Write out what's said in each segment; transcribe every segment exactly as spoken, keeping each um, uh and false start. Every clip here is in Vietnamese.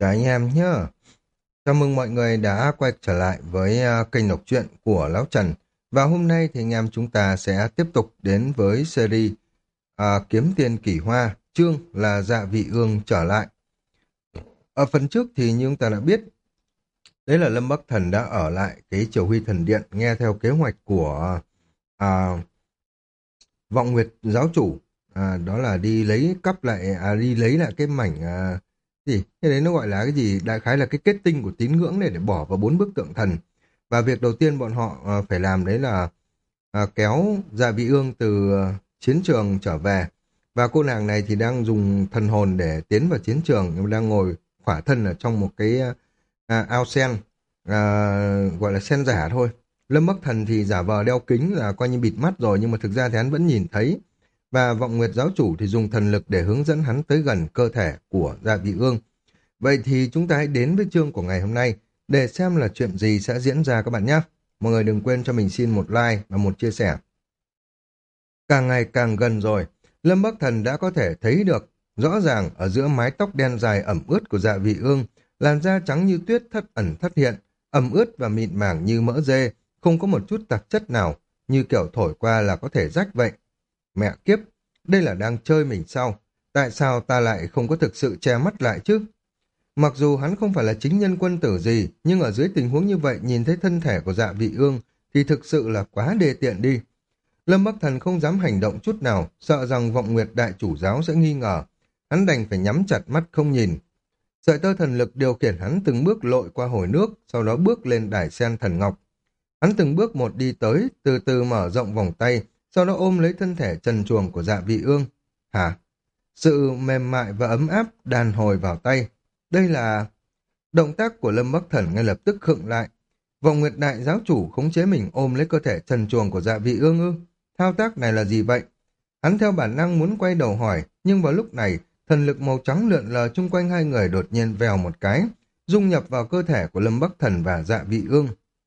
Chào anh em nhé. Chào mừng mọi người đã quay trở lại với à, kênh đọc truyện của Lão Trần. Và hôm nay thì anh em chúng ta sẽ tiếp tục đến với series à, Kiếm Tiền Kỷ Hoa, chương là Dạ Vị Ương trở lại. Ở phần trước thì như chúng ta đã biết, đấy là Lâm Bắc Thần đã ở lại cái Triều Huy Thần Điện nghe theo kế hoạch của à, Vọng Nguyệt giáo chủ, à, đó là đi lấy cắp lại à, đi lấy lại cái mảnh à, gì cái đấy nó gọi là cái gì, đại khái là cái kết tinh của tín ngưỡng này để bỏ vào bốn bức tượng thần. Và việc đầu tiên bọn họ à, phải làm đấy là à, kéo Dạ Vị Ương từ à, chiến trường trở về. Và cô nàng này thì đang dùng thần hồn để tiến vào chiến trường, nhưng mà đang ngồi khỏa thân ở trong một cái à, ao sen, à, gọi là sen giả thôi. Lâm Bắc Thần thì giả vờ đeo kính là coi như bịt mắt rồi, nhưng mà thực ra thì hắn vẫn nhìn thấy. Và Vọng Nguyệt giáo chủ thì dùng thần lực để hướng dẫn hắn tới gần cơ thể của Dạ Vị Ương. Vậy thì chúng ta hãy đến với chương của ngày hôm nay để xem là chuyện gì sẽ diễn ra các bạn nhé. Mọi người đừng quên cho mình xin một like và một chia sẻ. Càng ngày càng gần rồi, Lâm Bắc Thần đã có thể thấy được rõ ràng ở giữa mái tóc đen dài ẩm ướt của Dạ Vị Ương, làn da trắng như tuyết thất ẩn thất hiện, ẩm ướt và mịn màng như mỡ dê, không có một chút tạp chất nào, như kiểu thổi qua là có thể rách vậy. Mẹ kiếp, đây là đang chơi mình sao? Tại sao ta lại không có thực sự che mắt lại chứ? Mặc dù hắn không phải là chính nhân quân tử gì, nhưng ở dưới tình huống như vậy nhìn thấy thân thể của Dạ Vị Ương thì thực sự là quá đê tiện đi. Lâm Bắc Thần không dám hành động chút nào, sợ rằng Vọng Nguyệt đại chủ giáo sẽ nghi ngờ. Hắn đành phải nhắm chặt mắt không nhìn. Sợi tơ thần lực điều khiển hắn từng bước lội qua hồ nước, sau đó bước lên đài sen thần ngọc. Hắn từng bước một đi tới, từ từ mở rộng vòng tay, sau đó ôm lấy thân thể trần truồng của Dạ Vị Ương. Hả? Sự mềm mại và ấm áp đàn hồi vào tay. Đây là... Động tác của Lâm Bắc Thần ngay lập tức khựng lại. Vọng Nguyệt đại giáo chủ khống chế mình ôm lấy cơ thể trần truồng của Dạ Vị Ương ư? Thao tác này là gì vậy? Hắn theo bản năng muốn quay đầu hỏi, nhưng vào lúc này, thần lực màu trắng lượn lờ chung quanh hai người đột nhiên vèo một cái, dung nhập vào cơ thể của Lâm Bắc Thần và Dạ Vị Ương.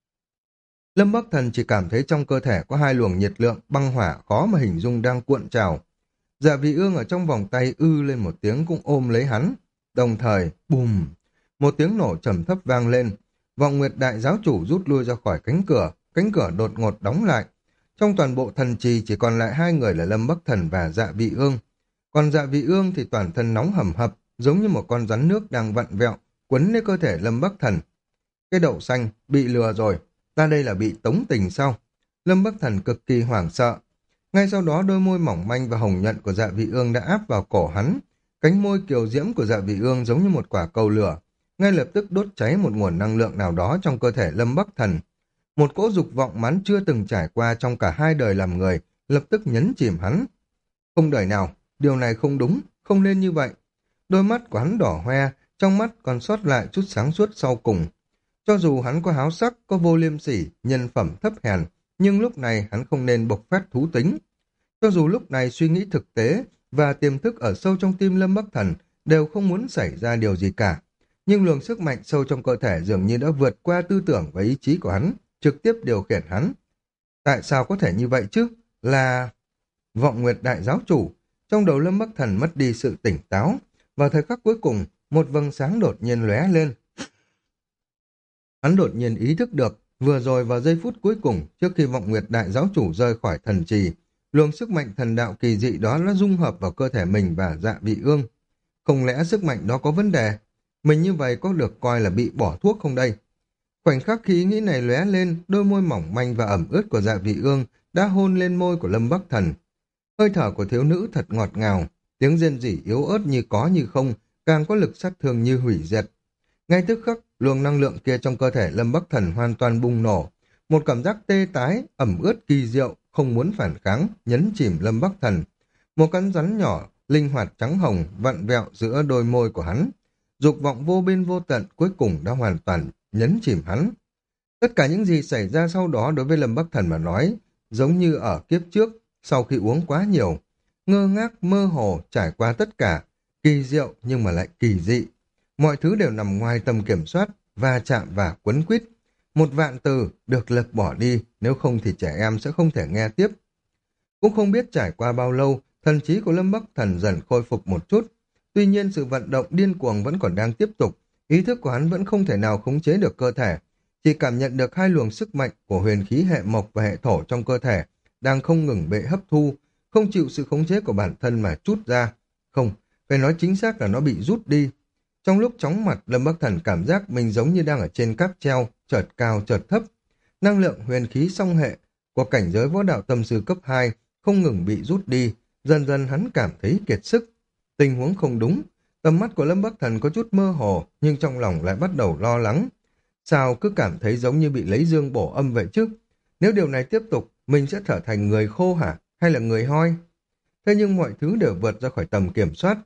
Lâm Bắc Thần chỉ cảm thấy trong cơ thể có hai luồng nhiệt lượng băng hỏa khó mà hình dung đang cuộn trào. Dạ Vị Ương ở trong vòng tay ư lên một tiếng cũng ôm lấy hắn. Đồng thời, bùm, một tiếng nổ trầm thấp vang lên. Vọng Nguyệt đại giáo chủ rút lui ra khỏi cánh cửa, cánh cửa đột ngột đóng lại. Trong toàn bộ thần trì chỉ còn lại hai người là Lâm Bắc Thần và Dạ Vị Ương. Còn Dạ Vị Ương thì toàn thân nóng hầm hập, giống như một con rắn nước đang vặn vẹo, quấn lấy cơ thể Lâm Bắc Thần. Cái đậu xanh, bị lừa rồi. Ta đây là bị tống tình sao? Lâm Bắc Thần cực kỳ hoảng sợ. Ngay sau đó đôi môi mỏng manh và hồng nhuận của Dạ Vị Ương đã áp vào cổ hắn. Cánh môi kiều diễm của Dạ Vị Ương giống như một quả cầu lửa, ngay lập tức đốt cháy một nguồn năng lượng nào đó trong cơ thể Lâm Bắc Thần. Một cỗ dục vọng mãn chưa từng trải qua trong cả hai đời làm người, lập tức nhấn chìm hắn. Không đời nào, điều này không đúng, không nên như vậy. Đôi mắt của hắn đỏ hoe, trong mắt còn sót lại chút sáng suốt sau cùng. Cho dù hắn có háo sắc, có vô liêm sỉ, nhân phẩm thấp hèn, nhưng lúc này hắn không nên bộc phát thú tính. Cho dù lúc này suy nghĩ thực tế và tiềm thức ở sâu trong tim Lâm Bắc Thần đều không muốn xảy ra điều gì cả, nhưng luồng sức mạnh sâu trong cơ thể dường như đã vượt qua tư tưởng và ý chí của hắn, trực tiếp điều khiển hắn. Tại sao có thể như vậy chứ? Là... Vọng Nguyệt đại giáo chủ. Trong đầu Lâm Bắc Thần mất đi sự tỉnh táo. Vào thời khắc cuối cùng, một vầng sáng đột nhiên lóe lên. Hắn đột nhiên ý thức được, vừa rồi vào giây phút cuối cùng, trước khi Vọng Nguyệt đại giáo chủ rời khỏi thần trì, luồng sức mạnh thần đạo kỳ dị đó đã dung hợp vào cơ thể mình và Dạ Vị Ương. Không lẽ sức mạnh đó có vấn đề? Mình như vậy có được coi là bị bỏ thuốc không đây? Khoảnh khắc khi ý nghĩ này lóe lên, đôi môi mỏng manh và ẩm ướt của Dạ Vị Ương đã hôn lên môi của Lâm Bắc Thần. Hơi thở của thiếu nữ thật ngọt ngào, tiếng rên rỉ yếu ớt như có như không, càng có lực sát thương như hủy diệt. Ngay tức khắc, luồng năng lượng kia trong cơ thể Lâm Bắc Thần hoàn toàn bùng nổ. Một cảm giác tê tái, ẩm ướt kỳ diệu, không muốn phản kháng, nhấn chìm Lâm Bắc Thần. Một con rắn nhỏ, linh hoạt trắng hồng, vặn vẹo giữa đôi môi của hắn. Dục vọng vô biên vô tận cuối cùng đã hoàn toàn nhấn chìm hắn. Tất cả những gì xảy ra sau đó đối với Lâm Bắc Thần mà nói, giống như ở kiếp trước, sau khi uống quá nhiều, ngơ ngác, mơ hồ, trải qua tất cả, kỳ diệu nhưng mà lại kỳ dị. Mọi thứ đều nằm ngoài tầm kiểm soát, va chạm và quấn quýt. Một vạn từ được lật bỏ đi, nếu không thì trẻ em sẽ không thể nghe tiếp. Cũng không biết trải qua bao lâu, thần trí của Lâm Bắc Thần dần khôi phục một chút. Tuy nhiên sự vận động điên cuồng vẫn còn đang tiếp tục, Ý thức của hắn vẫn không thể nào khống chế được cơ thể, chỉ cảm nhận được hai luồng sức mạnh của huyền khí hệ mộc và hệ thổ trong cơ thể đang không ngừng bị hấp thu, không chịu sự khống chế của bản thân mà trút ra. Không, phải nói chính xác là nó bị rút đi. Trong lúc chóng mặt, Lâm Bắc Thần cảm giác mình giống như đang ở trên cáp treo, chợt cao chợt thấp. Năng lượng huyền khí song hệ của cảnh giới võ đạo tâm sư cấp hai không ngừng bị rút đi, dần dần hắn cảm thấy kiệt sức. Tình huống không đúng, tầm mắt của Lâm Bắc Thần có chút mơ hồ, nhưng trong lòng lại bắt đầu lo lắng. Sao cứ cảm thấy giống như bị lấy dương bổ âm vậy chứ? Nếu điều này tiếp tục, mình sẽ trở thành người khô hả? Hay là người hoi? Thế nhưng mọi thứ đều vượt ra khỏi tầm kiểm soát.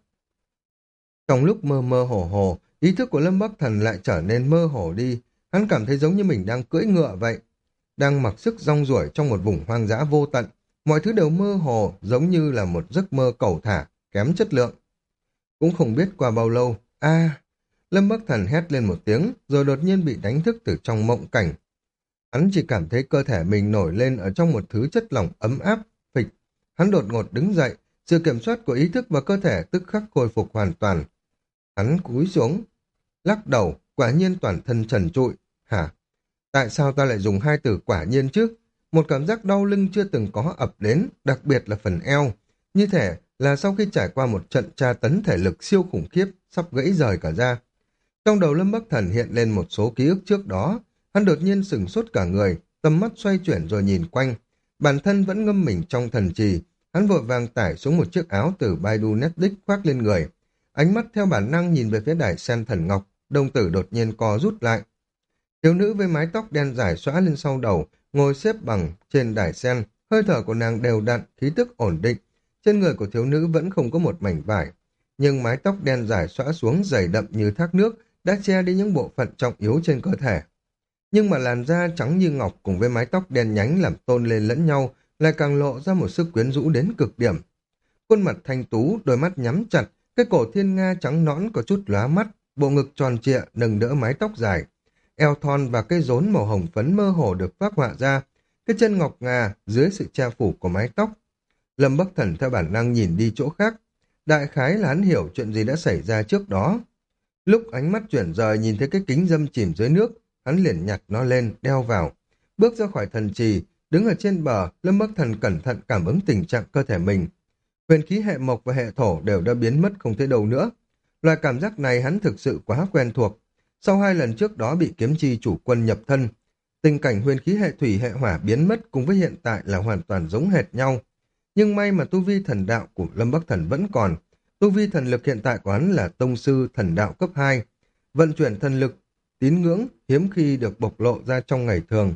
Trong lúc mơ mơ hồ hồ, ý thức của Lâm Bắc Thần lại trở nên mơ hồ đi. Hắn cảm thấy giống như mình đang cưỡi ngựa vậy. Đang mặc sức rong ruổi trong một vùng hoang dã vô tận. Mọi thứ đều mơ hồ, giống như là một giấc mơ cẩu thả, kém chất lượng. Cũng không biết qua bao lâu. A, Lâm Bắc Thần hét lên một tiếng, rồi đột nhiên bị đánh thức từ trong mộng cảnh. Hắn chỉ cảm thấy cơ thể mình nổi lên ở trong một thứ chất lỏng ấm áp, phịch. Hắn đột ngột đứng dậy, sự kiểm soát của ý thức và cơ thể tức khắc khôi phục hoàn toàn. Hắn cúi xuống, lắc đầu, quả nhiên toàn thân trần trụi. Hả? Tại sao ta lại dùng hai từ quả nhiên chứ? Một cảm giác đau lưng chưa từng có ập đến, đặc biệt là phần eo. Như thể là sau khi trải qua một trận tra tấn thể lực siêu khủng khiếp, sắp gãy rời cả ra. Trong đầu Lâm Bắc Thần hiện lên một số ký ức trước đó, hắn đột nhiên sửng sốt cả người, tầm mắt xoay chuyển rồi nhìn quanh. Bản thân vẫn ngâm mình trong thần trì, hắn vội vàng tải xuống một chiếc áo từ Baidu Netflix khoác lên người. Ánh mắt theo bản năng nhìn về phía đài sen thần ngọc, đồng tử đột nhiên co rút lại. Thiếu nữ với mái tóc đen dài xõa lên sau đầu, ngồi xếp bằng trên đài sen, hơi thở của nàng đều đặn, khí tức ổn định. Trên người của thiếu nữ vẫn không có một mảnh vải, nhưng mái tóc đen dài xõa xuống dày đậm như thác nước đã che đi những bộ phận trọng yếu trên cơ thể. Nhưng mà làn da trắng như ngọc cùng với mái tóc đen nhánh làm tôn lên lẫn nhau lại càng lộ ra một sức quyến rũ đến cực điểm. Khuôn mặt thanh tú, đôi mắt nhắm chặt, cái cổ thiên nga trắng nõn có chút lóa mắt, bộ ngực tròn trịa nâng đỡ mái tóc dài. Eo thon và cây rốn màu hồng phấn mơ hồ được phác họa ra, cái chân ngọc ngà dưới sự che phủ của mái tóc. Lâm Bắc Thần theo bản năng nhìn đi chỗ khác, đại khái là hắn hiểu chuyện gì đã xảy ra trước đó. Lúc ánh mắt chuyển rời nhìn thấy cái kính dâm chìm dưới nước, hắn liền nhặt nó lên, đeo vào. Bước ra khỏi thần trì, đứng ở trên bờ, Lâm Bắc Thần cẩn thận cảm ứng tình trạng cơ thể mình. Huyền khí hệ mộc và hệ thổ đều đã biến mất không thấy đâu nữa. Loại cảm giác này hắn thực sự quá quen thuộc. Sau hai lần trước đó bị kiếm chi chủ quân nhập thân, tình cảnh huyền khí hệ thủy hệ hỏa biến mất cùng với hiện tại là hoàn toàn giống hệt nhau. Nhưng may mà tu vi thần đạo của Lâm Bắc Thần vẫn còn. Tu vi thần lực hiện tại của hắn là tông sư thần đạo cấp hai. Vận chuyển thần lực, tín ngưỡng hiếm khi được bộc lộ ra trong ngày thường.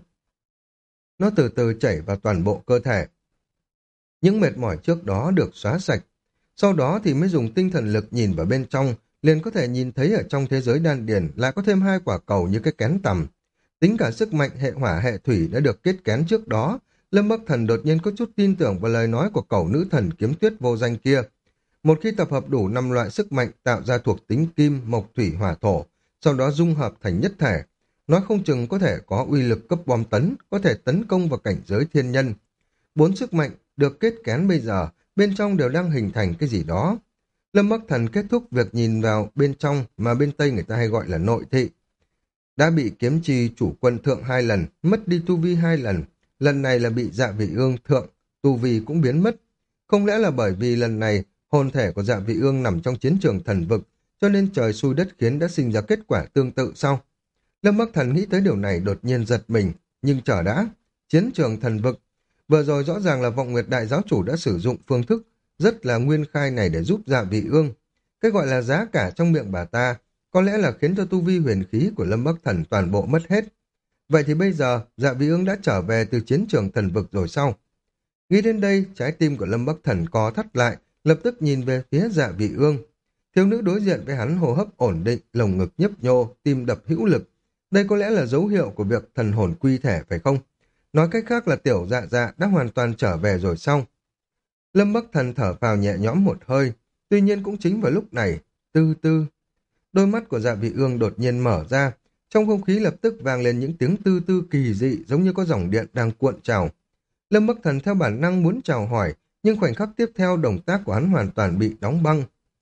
Nó từ từ chảy vào toàn bộ cơ thể. Những mệt mỏi trước đó được xóa sạch. Sau đó thì mới dùng tinh thần lực nhìn vào bên trong, liền có thể nhìn thấy ở trong thế giới đan điền lại có thêm hai quả cầu như cái kén tằm. Tính cả sức mạnh hệ hỏa hệ thủy đã được kết kén trước đó, Lâm Bắc Thần đột nhiên có chút tin tưởng vào lời nói của cẩu nữ thần kiếm tuyết vô danh kia. Một khi tập hợp đủ năm loại sức mạnh tạo ra thuộc tính kim, mộc, thủy, hỏa, thổ, sau đó dung hợp thành nhất thể, nói không chừng có thể có uy lực cấp bom tấn, có thể tấn công vào cảnh giới thiên nhân. Bốn sức mạnh được kết kén bây giờ, bên trong đều đang hình thành cái gì đó. Lâm Bắc Thần kết thúc việc nhìn vào bên trong mà bên Tây người ta hay gọi là nội thị. Đã bị kiếm chi chủ quân thượng hai lần, mất đi tu vi hai lần, lần này là bị Dạ Vị Ương thượng, tu vi cũng biến mất. Không lẽ là bởi vì lần này hồn thể của Dạ Vị Ương nằm trong chiến trường thần vực, cho nên trời xui đất khiến đã sinh ra kết quả tương tự sao? Lâm Bắc Thần nghĩ tới điều này đột nhiên giật mình, nhưng chờ đã, chiến trường thần vực. Vừa rồi rõ ràng là Vọng Nguyệt Đại Giáo Chủ đã sử dụng phương thức rất là nguyên khai này để giúp Dạ Vị Ương. Cái gọi là giá cả trong miệng bà ta, có lẽ là khiến cho tu vi huyền khí của Lâm Bắc Thần toàn bộ mất hết. Vậy thì bây giờ, Dạ Vị Ương đã trở về từ chiến trường thần vực rồi sao? Nghĩ đến đây, trái tim của Lâm Bắc Thần co thắt lại, lập tức nhìn về phía Dạ Vị Ương. Thiếu nữ đối diện với hắn hô hấp ổn định, lồng ngực nhấp nhô, tim đập hữu lực. Đây có lẽ là dấu hiệu của việc thần hồn quy thể phải không? Nói cách khác là tiểu dạ dạ đã hoàn toàn trở về rồi xong. Lâm Bắc Thần thở vào nhẹ nhõm một hơi, tuy nhiên cũng chính vào lúc này, tư tư. Đôi mắt của Dạ Vị Ương đột nhiên mở ra, trong không khí lập tức vang lên những tiếng tư tư kỳ dị giống như có dòng điện đang cuộn trào. Lâm Bắc Thần theo bản năng muốn chào hỏi, nhưng khoảnh khắc tiếp theo động tác của hắn hoàn toàn bị đóng băng.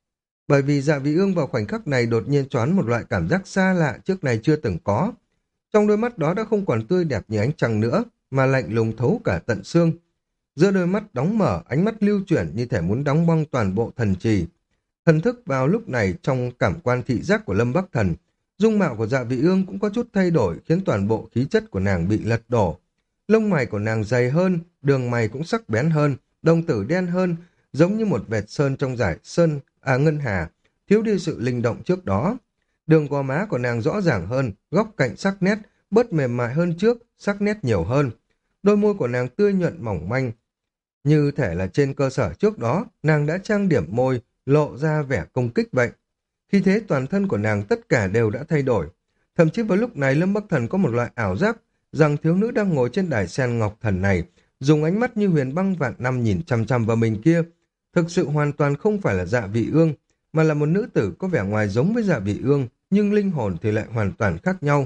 Bởi vì Dạ Vị Ương vào khoảnh khắc này đột nhiên choán một loại cảm giác xa lạ trước này chưa từng có. Trong đôi mắt đó đã không còn tươi đẹp như ánh trăng nữa, mà lạnh lùng thấu cả tận xương. Giữa đôi mắt đóng mở, ánh mắt lưu chuyển như thể muốn đóng băng toàn bộ thần trì. Thần thức vào lúc này trong cảm quan thị giác của Lâm Bắc Thần, dung mạo của Dạ Vị Ương cũng có chút thay đổi khiến toàn bộ khí chất của nàng bị lật đổ. Lông mày của nàng dày hơn, đường mày cũng sắc bén hơn, đồng tử đen hơn, giống như một vệt sơn trong giải sơn à ngân hà, thiếu đi sự linh động trước đó. Đường gò má của nàng rõ ràng hơn, góc cạnh sắc nét, bớt mềm mại hơn trước, sắc nét nhiều hơn. Đôi môi của nàng tươi nhuận mỏng manh, như thể là trên cơ sở trước đó, nàng đã trang điểm môi, lộ ra vẻ công kích vậy. Khi thế toàn thân của nàng tất cả đều đã thay đổi. Thậm chí vào lúc này Lâm Bắc Thần có một loại ảo giác rằng thiếu nữ đang ngồi trên đài sen ngọc thần này, dùng ánh mắt như huyền băng vạn năm nhìn chăm chăm vào mình kia. Thực sự hoàn toàn không phải là Dạ Vị Ương, mà là một nữ tử có vẻ ngoài giống với Dạ Vị Ương, nhưng linh hồn thì lại hoàn toàn khác nhau.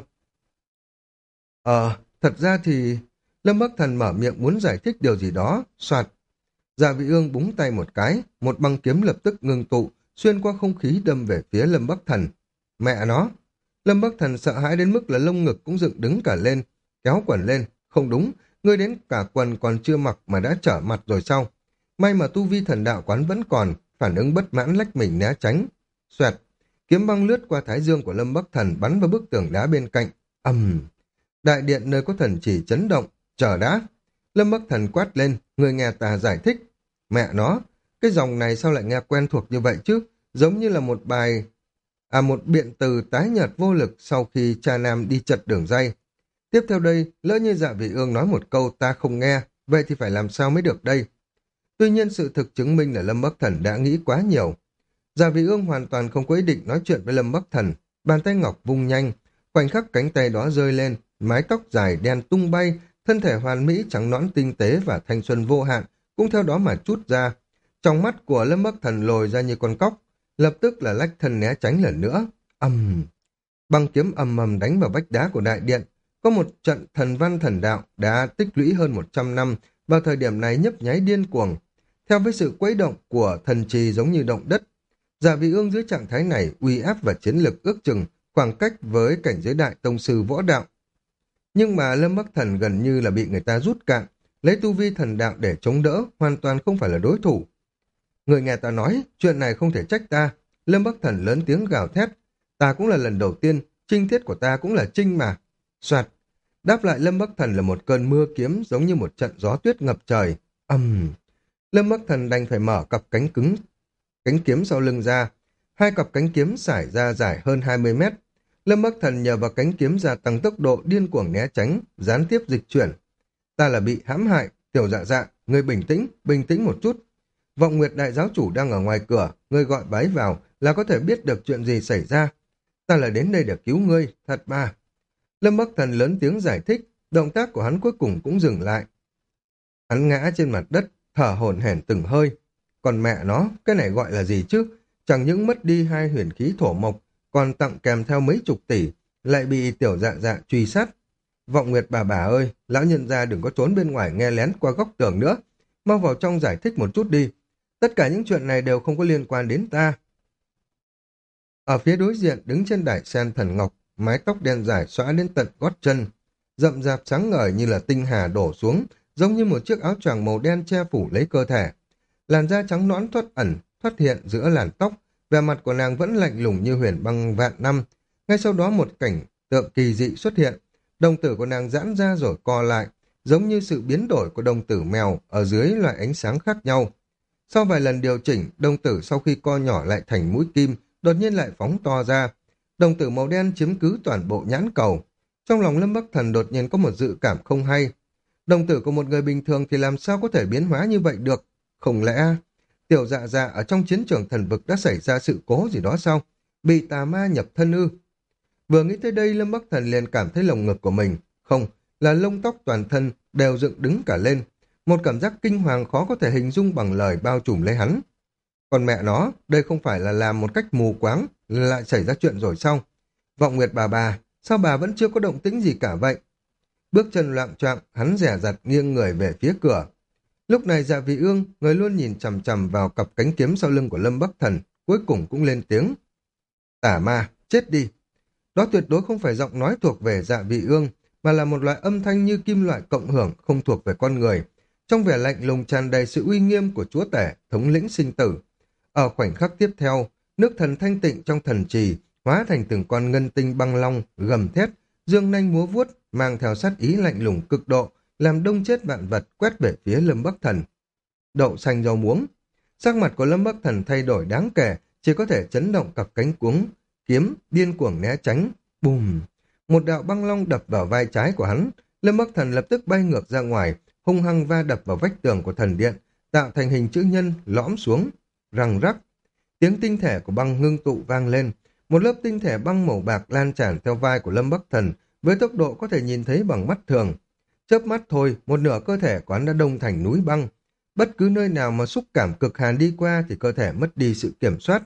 Ờ, thật ra thì... Lâm Bắc Thần mở miệng muốn giải thích điều gì đó, soạt. Dạ Vị Ương búng tay một cái, một băng kiếm lập tức ngưng tụ, xuyên qua không khí đâm về phía Lâm Bắc Thần. Mẹ nó! Lâm Bắc Thần sợ hãi đến mức là lông ngực cũng dựng đứng cả lên, kéo quần lên. Không đúng, ngươi đến cả quần còn chưa mặc mà đã trở mặt rồi sao? May mà tu vi thần đạo quán vẫn còn, phản ứng bất mãn lách mình né tránh. Xoẹt! Kiếm băng lướt qua thái dương của Lâm Bắc Thần bắn vào bức tường đá bên cạnh. Ầm! Đại điện nơi có thần chỉ chấn động. Chờ đã! Lâm Bắc Thần quát lên, người nghe ta giải thích. Mẹ nó! Cái dòng này sao lại nghe quen thuộc như vậy chứ? Giống như là một bài... À một biện từ tái nhợt vô lực sau khi cha nam đi chật đường ray. Tiếp theo đây, lỡ như Dạ Vị Ương nói một câu ta không nghe, vậy thì phải làm sao mới được đây? Tuy nhiên sự thực chứng minh là Lâm Bắc Thần đã nghĩ quá nhiều. Dạ Vị Ương hoàn toàn không có ý định nói chuyện với Lâm Bắc Thần. Bàn tay ngọc vung nhanh, khoảnh khắc cánh tay đó rơi lên, mái tóc dài đen tung bay, thân thể hoàn mỹ trắng nõn tinh tế và thanh xuân vô hạn cũng theo đó mà trút ra. Trong mắt của Lâm Bắc Thần lồi ra như con cóc, lập tức là lách thân né tránh lần nữa. Ầm! Băng kiếm ầm ầm đánh vào vách đá của đại điện. Có một trận thần văn thần đạo đã tích lũy hơn một trăm năm, vào thời điểm này nhấp nháy điên cuồng. Theo với sự quấy động của thần trì giống như động đất, Dạ Vị Ương dưới trạng thái này uy áp và chiến lực ước chừng khoảng cách với cảnh giới đại tông sư võ đạo. Nhưng mà Lâm Bắc Thần gần như là bị người ta rút cạn, lấy tu vi thần đạo để chống đỡ, hoàn toàn không phải là đối thủ. Người nghe ta nói, chuyện này không thể trách ta. Lâm Bắc Thần lớn tiếng gào thét. Ta cũng là lần đầu tiên, trinh tiết của ta cũng là trinh mà. Soạt. Đáp lại Lâm Bắc Thần là một cơn mưa kiếm giống như một trận gió tuyết ngập trời. Ầm. Lâm Bắc Thần đành phải mở cặp cánh cứng, cánh kiếm sau lưng ra. Hai cặp cánh kiếm xải ra dài hơn hai mươi mét. Lâm Bắc Thần nhờ vào cánh kiếm gia tăng tốc độ điên cuồng né tránh, gián tiếp dịch chuyển. Ta là bị hãm hại, Tiểu Dạ Dạ, ngươi bình tĩnh, bình tĩnh một chút. Vọng Nguyệt đại giáo chủ đang ở ngoài cửa, ngươi gọi bái vào là có thể biết được chuyện gì xảy ra. Ta là đến đây để cứu ngươi, thật mà. Lâm Bắc Thần lớn tiếng giải thích, động tác của hắn cuối cùng cũng dừng lại. Hắn ngã trên mặt đất, thở hổn hển từng hơi. Còn mẹ nó, cái này gọi là gì chứ? Chẳng những mất đi hai huyền khí thổ mộc, còn tặng kèm theo mấy chục tỷ, lại bị Tiểu Dạ Dạ truy sát. Vọng Nguyệt bà bà ơi, lão nhân gia đừng có trốn bên ngoài nghe lén qua góc tường nữa. Mau vào trong giải thích một chút đi. Tất cả những chuyện này đều không có liên quan đến ta. Ở phía đối diện đứng trên đài sen thần ngọc, mái tóc đen dài xõa đến tận gót chân, rậm rạp sáng ngời như là tinh hà đổ xuống, giống như một chiếc áo choàng màu đen che phủ lấy cơ thể. Làn da trắng nõn thoát ẩn, thoát hiện giữa làn tóc, vẻ mặt của nàng vẫn lạnh lùng như huyền băng vạn năm. Ngay sau đó một cảnh tượng kỳ dị xuất hiện, đồng tử của nàng giãn ra rồi co lại, giống như sự biến đổi của đồng tử mèo ở dưới loại ánh sáng khác nhau. Sau vài lần điều chỉnh, đồng tử sau khi co nhỏ lại thành mũi kim, đột nhiên lại phóng to ra. Đồng tử màu đen chiếm cứ toàn bộ nhãn cầu. Trong lòng Lâm Bắc Thần đột nhiên có một dự cảm không hay. Đồng tử của một người bình thường thì làm sao có thể biến hóa như vậy được? Không lẽ Tiểu Dạ Dạ ở trong chiến trường thần vực đã xảy ra sự cố gì đó sao? Bị tà ma nhập thân ư? Vừa nghĩ tới đây Lâm Bắc Thần liền cảm thấy lồng ngực của mình, không, là lông tóc toàn thân đều dựng đứng cả lên. Một cảm giác kinh hoàng khó có thể hình dung bằng lời bao trùm lấy hắn. Còn mẹ nó, đây không phải là làm một cách mù quáng, lại xảy ra chuyện rồi sao? Vọng Nguyệt bà bà, sao bà vẫn chưa có động tĩnh gì cả vậy? Bước chân loạng choạng, hắn dè dặt nghiêng người về phía cửa. Lúc này Dạ Vị Ương, người luôn nhìn chằm chằm vào cặp cánh kiếm sau lưng của Lâm Bắc Thần, cuối cùng cũng lên tiếng. Tả ma, chết đi. Đó tuyệt đối không phải giọng nói thuộc về Dạ Vị Ương, mà là một loại âm thanh như kim loại cộng hưởng không thuộc về con người. Trong vẻ lạnh lùng tràn đầy sự uy nghiêm của chúa tể, thống lĩnh sinh tử. Ở khoảnh khắc tiếp theo, nước thần thanh tịnh trong thần trì hóa thành từng con ngân tinh băng long, gầm thét, dương nanh múa vuốt, mang theo sát ý lạnh lùng cực độ, làm đông chết vạn vật quét về phía Lâm Bắc Thần. Đậu xanh rau muống. Sắc mặt của Lâm Bắc Thần thay đổi đáng kể, chỉ có thể chấn động cặp cánh cuống, kiếm, điên cuồng né tránh. Bùm! Một đạo băng long đập vào vai trái của hắn, Lâm Bắc Thần lập tức bay ngược ra ngoài, hung hăng va đập vào vách tường của thần điện, tạo thành hình chữ nhân lõm xuống, răng rắc. Tiếng tinh thể của băng ngưng tụ vang lên, một lớp tinh thể băng màu bạc lan tràn theo vai của Lâm Bắc Thần với tốc độ có thể nhìn thấy bằng mắt thường. Chớp mắt thôi, một nửa cơ thể của hắn đã đông thành núi băng. Bất cứ nơi nào mà xúc cảm cực hàn đi qua thì cơ thể mất đi sự kiểm soát.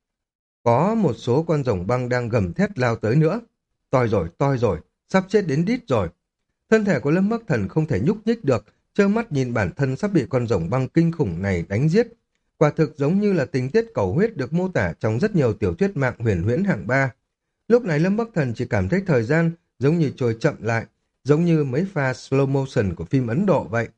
Có một số con rồng băng đang gầm thét lao tới nữa. Toi rồi, toi rồi, sắp chết đến đít rồi. Thân thể của Lâm Bắc Thần không thể nhúc nhích được, trơ mắt nhìn bản thân sắp bị con rồng băng kinh khủng này đánh giết. Quả thực giống như là tình tiết cầu huyết được mô tả trong rất nhiều tiểu thuyết mạng huyền huyễn hạng ba. Lúc này Lâm Bắc Thần chỉ cảm thấy thời gian giống như trôi chậm lại, giống như mấy pha slow motion của phim Ấn Độ vậy.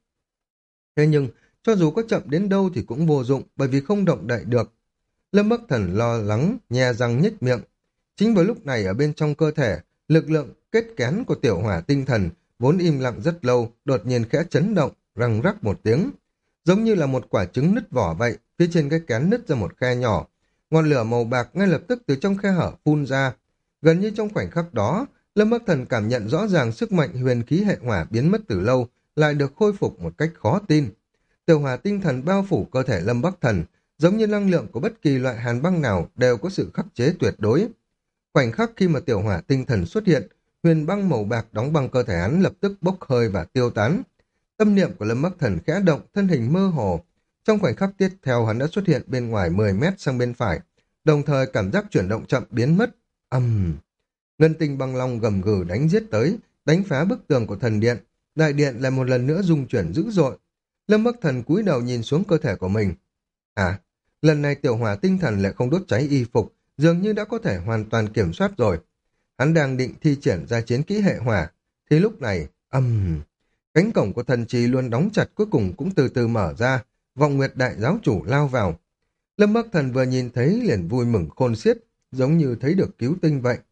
Thế nhưng, cho dù có chậm đến đâu thì cũng vô dụng, bởi vì không động đậy được. Lâm Bắc Thần lo lắng, nhe răng nhếch miệng. Chính vào lúc này ở bên trong cơ thể, lực lượng kết kén của tiểu hỏa tinh thần vốn im lặng rất lâu, đột nhiên khẽ chấn động, răng rắc một tiếng. Giống như là một quả trứng nứt vỏ vậy, phía trên cái kén nứt ra một khe nhỏ. Ngọn lửa màu bạc ngay lập tức từ trong khe hở phun ra. Gần như trong khoảnh khắc đó, Lâm Bắc Thần cảm nhận rõ ràng sức mạnh huyền khí hệ hỏa biến mất từ lâu, lại được khôi phục một cách khó tin. Tiểu hỏa tinh thần bao phủ cơ thể Lâm Bắc Thần, giống như năng lượng của bất kỳ loại hàn băng nào đều có sự khắc chế tuyệt đối. Khoảnh khắc khi mà tiểu hỏa tinh thần xuất hiện, huyền băng màu bạc đóng băng cơ thể hắn lập tức bốc hơi và tiêu tán. Tâm niệm của Lâm Bắc Thần khẽ động, thân hình mơ hồ. Trong khoảnh khắc tiếp theo hắn đã xuất hiện bên ngoài mười mét sang bên phải, đồng thời cảm giác chuyển động chậm biến mất. Ầm! Um. Ngân tinh băng long gầm gừ đánh giết tới, đánh phá bức tường của thần điện. Đại điện lại một lần nữa rung chuyển dữ dội. Lâm Bắc Thần cúi đầu nhìn xuống cơ thể của mình. À, lần này tiểu hỏa tinh thần lại không đốt cháy y phục, dường như đã có thể hoàn toàn kiểm soát rồi. Hắn đang định thi triển ra chiến kỹ hệ hỏa, thì lúc này, ầm, um, cánh cổng của thần trì luôn đóng chặt cuối cùng cũng từ từ mở ra, Vọng Nguyệt đại giáo chủ lao vào. Lâm Bắc Thần vừa nhìn thấy liền vui mừng khôn xiết, giống như thấy được cứu tinh vậy.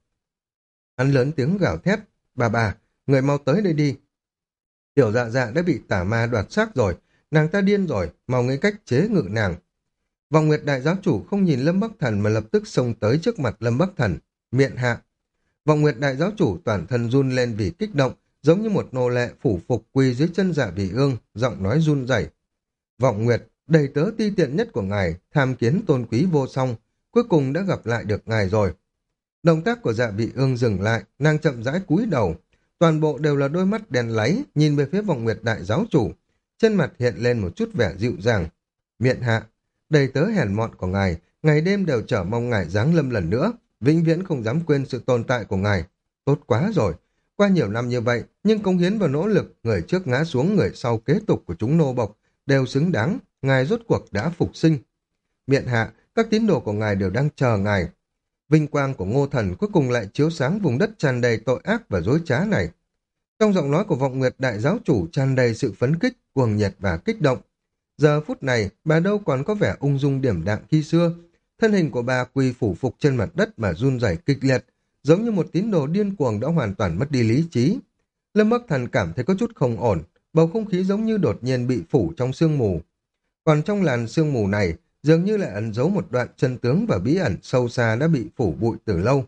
Hắn lớn tiếng gào thét, bà bà, người mau tới đây đi. Tiểu dạ dạ đã bị tà ma đoạt xác rồi, nàng ta điên rồi, mau nghĩ cách chế ngự nàng. Vọng Nguyệt đại giáo chủ không nhìn Lâm Bắc Thần mà lập tức xông tới trước mặt Lâm Bắc Thần, miệng hạ. Vọng Nguyệt đại giáo chủ toàn thân run lên vì kích động, giống như một nô lệ phủ phục quỳ dưới chân Dạ Vị Ương, giọng nói run rẩy. Vọng Nguyệt, đầy tớ ti tiện nhất của ngài, tham kiến tôn quý vô song, cuối cùng đã gặp lại được ngài rồi. Động tác của Dạ Vị Ương dừng lại, nàng chậm rãi cúi đầu, toàn bộ đều là đôi mắt đen láy, nhìn về phía Vọng Nguyệt đại giáo chủ, trên mặt hiện lên một chút vẻ dịu dàng. Miện hạ, đầy tớ hèn mọn của ngài, ngày đêm đều chờ mong ngài giáng lâm lần nữa, vĩnh viễn không dám quên sự tồn tại của ngài. Tốt quá rồi, qua nhiều năm như vậy, nhưng cống hiến và nỗ lực, người trước ngã xuống người sau kế tục của chúng nô bộc, đều xứng đáng, ngài rốt cuộc đã phục sinh. Miện hạ, các tín đồ của ngài đều đang chờ ngài. Vinh quang của Ngô Thần cuối cùng lại chiếu sáng vùng đất tràn đầy tội ác và dối trá này. Trong giọng nói của Vọng Nguyệt đại giáo chủ tràn đầy sự phấn khích, cuồng nhiệt và kích động. Giờ phút này, bà đâu còn có vẻ ung dung điềm đạm khi xưa. Thân hình của bà quỳ phủ phục trên mặt đất mà run rẩy kịch liệt, giống như một tín đồ điên cuồng đã hoàn toàn mất đi lý trí. Lâm Bắc Thần cảm thấy có chút không ổn, bầu không khí giống như đột nhiên bị phủ trong sương mù. Còn trong làn sương mù này, dường như lại ẩn giấu một đoạn chân tướng và bí ẩn sâu xa đã bị phủ bụi từ lâu.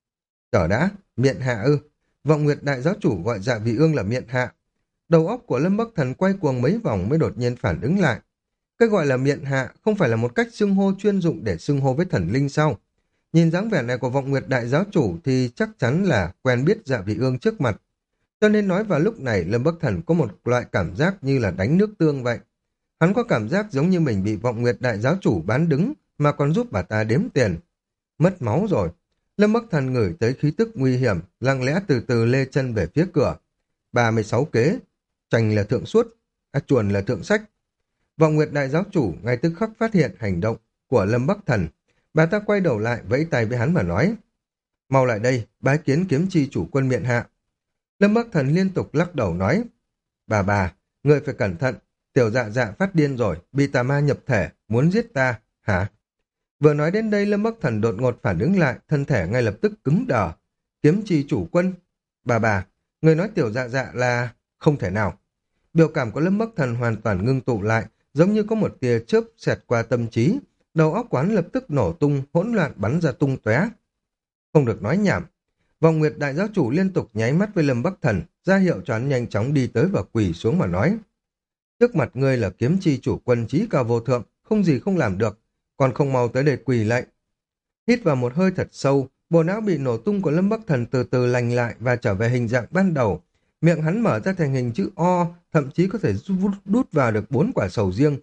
Chờ đã, miện hạ ư. Vọng Nguyệt đại giáo chủ gọi Dạ Vị Ương là miện hạ. Đầu óc của Lâm Bắc Thần quay cuồng mấy vòng mới đột nhiên phản ứng lại. Cái gọi là miện hạ không phải là một cách xưng hô chuyên dụng để xưng hô với thần linh sao? Nhìn dáng vẻ này của Vọng Nguyệt đại giáo chủ thì chắc chắn là quen biết Dạ Vị Ương trước mặt. Cho nên nói vào lúc này Lâm Bắc Thần có một loại cảm giác như là đánh nước tương vậy. Hắn có cảm giác giống như mình bị Vọng Nguyệt đại giáo chủ bán đứng mà còn giúp bà ta đếm tiền. Mất máu rồi. Lâm Bắc Thần ngửi tới khí tức nguy hiểm, lặng lẽ từ từ lê chân về phía cửa. ba mươi sáu kế, tranh là thượng suốt, à, chuồn là thượng sách. Vọng Nguyệt đại giáo chủ ngay tức khắc phát hiện hành động của Lâm Bắc Thần. Bà ta quay đầu lại vẫy tay với hắn mà nói, mau lại đây, bái kiến kiếm chi chủ quân miện hạ. Lâm Bắc Thần liên tục lắc đầu nói, bà bà, người phải cẩn thận, tiểu dạ dạ phát điên rồi, bị tà ma nhập thể, muốn giết ta, hả? Vừa nói đến đây Lâm Bắc Thần đột ngột phản ứng lại, thân thể ngay lập tức cứng đờ. Kiếm chi chủ quân, bà bà, người nói tiểu dạ dạ là không thể nào. Biểu cảm của Lâm Bắc Thần hoàn toàn ngưng tụ lại, giống như có một tia chớp xẹt qua tâm trí, đầu óc quán lập tức nổ tung, hỗn loạn bắn ra tung tóe. Không được nói nhảm. Vòng Nguyệt đại giáo chủ liên tục nháy mắt với Lâm Bắc Thần, ra hiệu cho hắn nhanh chóng đi tới và quỳ xuống mà nói. Trước mặt ngươi là kiếm chi chủ quân trí cao vô thượng, không gì không làm được, còn không mau tới đây quỳ lạy. Hít vào một hơi thật sâu, bộ não bị nổ tung của Lâm Bắc Thần từ từ lành lại và trở về hình dạng ban đầu. Miệng hắn mở ra thành hình chữ O, thậm chí có thể đút vào được bốn quả sầu riêng.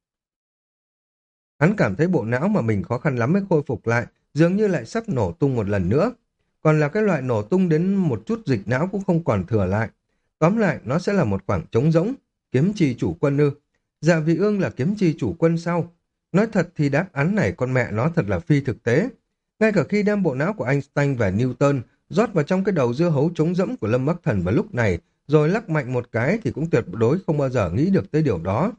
Hắn cảm thấy bộ não mà mình khó khăn lắm mới khôi phục lại, dường như lại sắp nổ tung một lần nữa. Còn là cái loại nổ tung đến một chút dịch não cũng không còn thừa lại. Tóm lại, nó sẽ là một khoảng trống rỗng. Kiếm chi chủ quân ư? Dạ Vị Ương là kiếm chi chủ quân sao? Nói thật thì đáp án này con mẹ nó thật là phi thực tế. Ngay cả khi đem bộ não của Einstein và Newton rót vào trong cái đầu dưa hấu trống rỗng của Lâm Bắc Thần vào lúc này, rồi lắc mạnh một cái thì cũng tuyệt đối không bao giờ nghĩ được tới điều đó.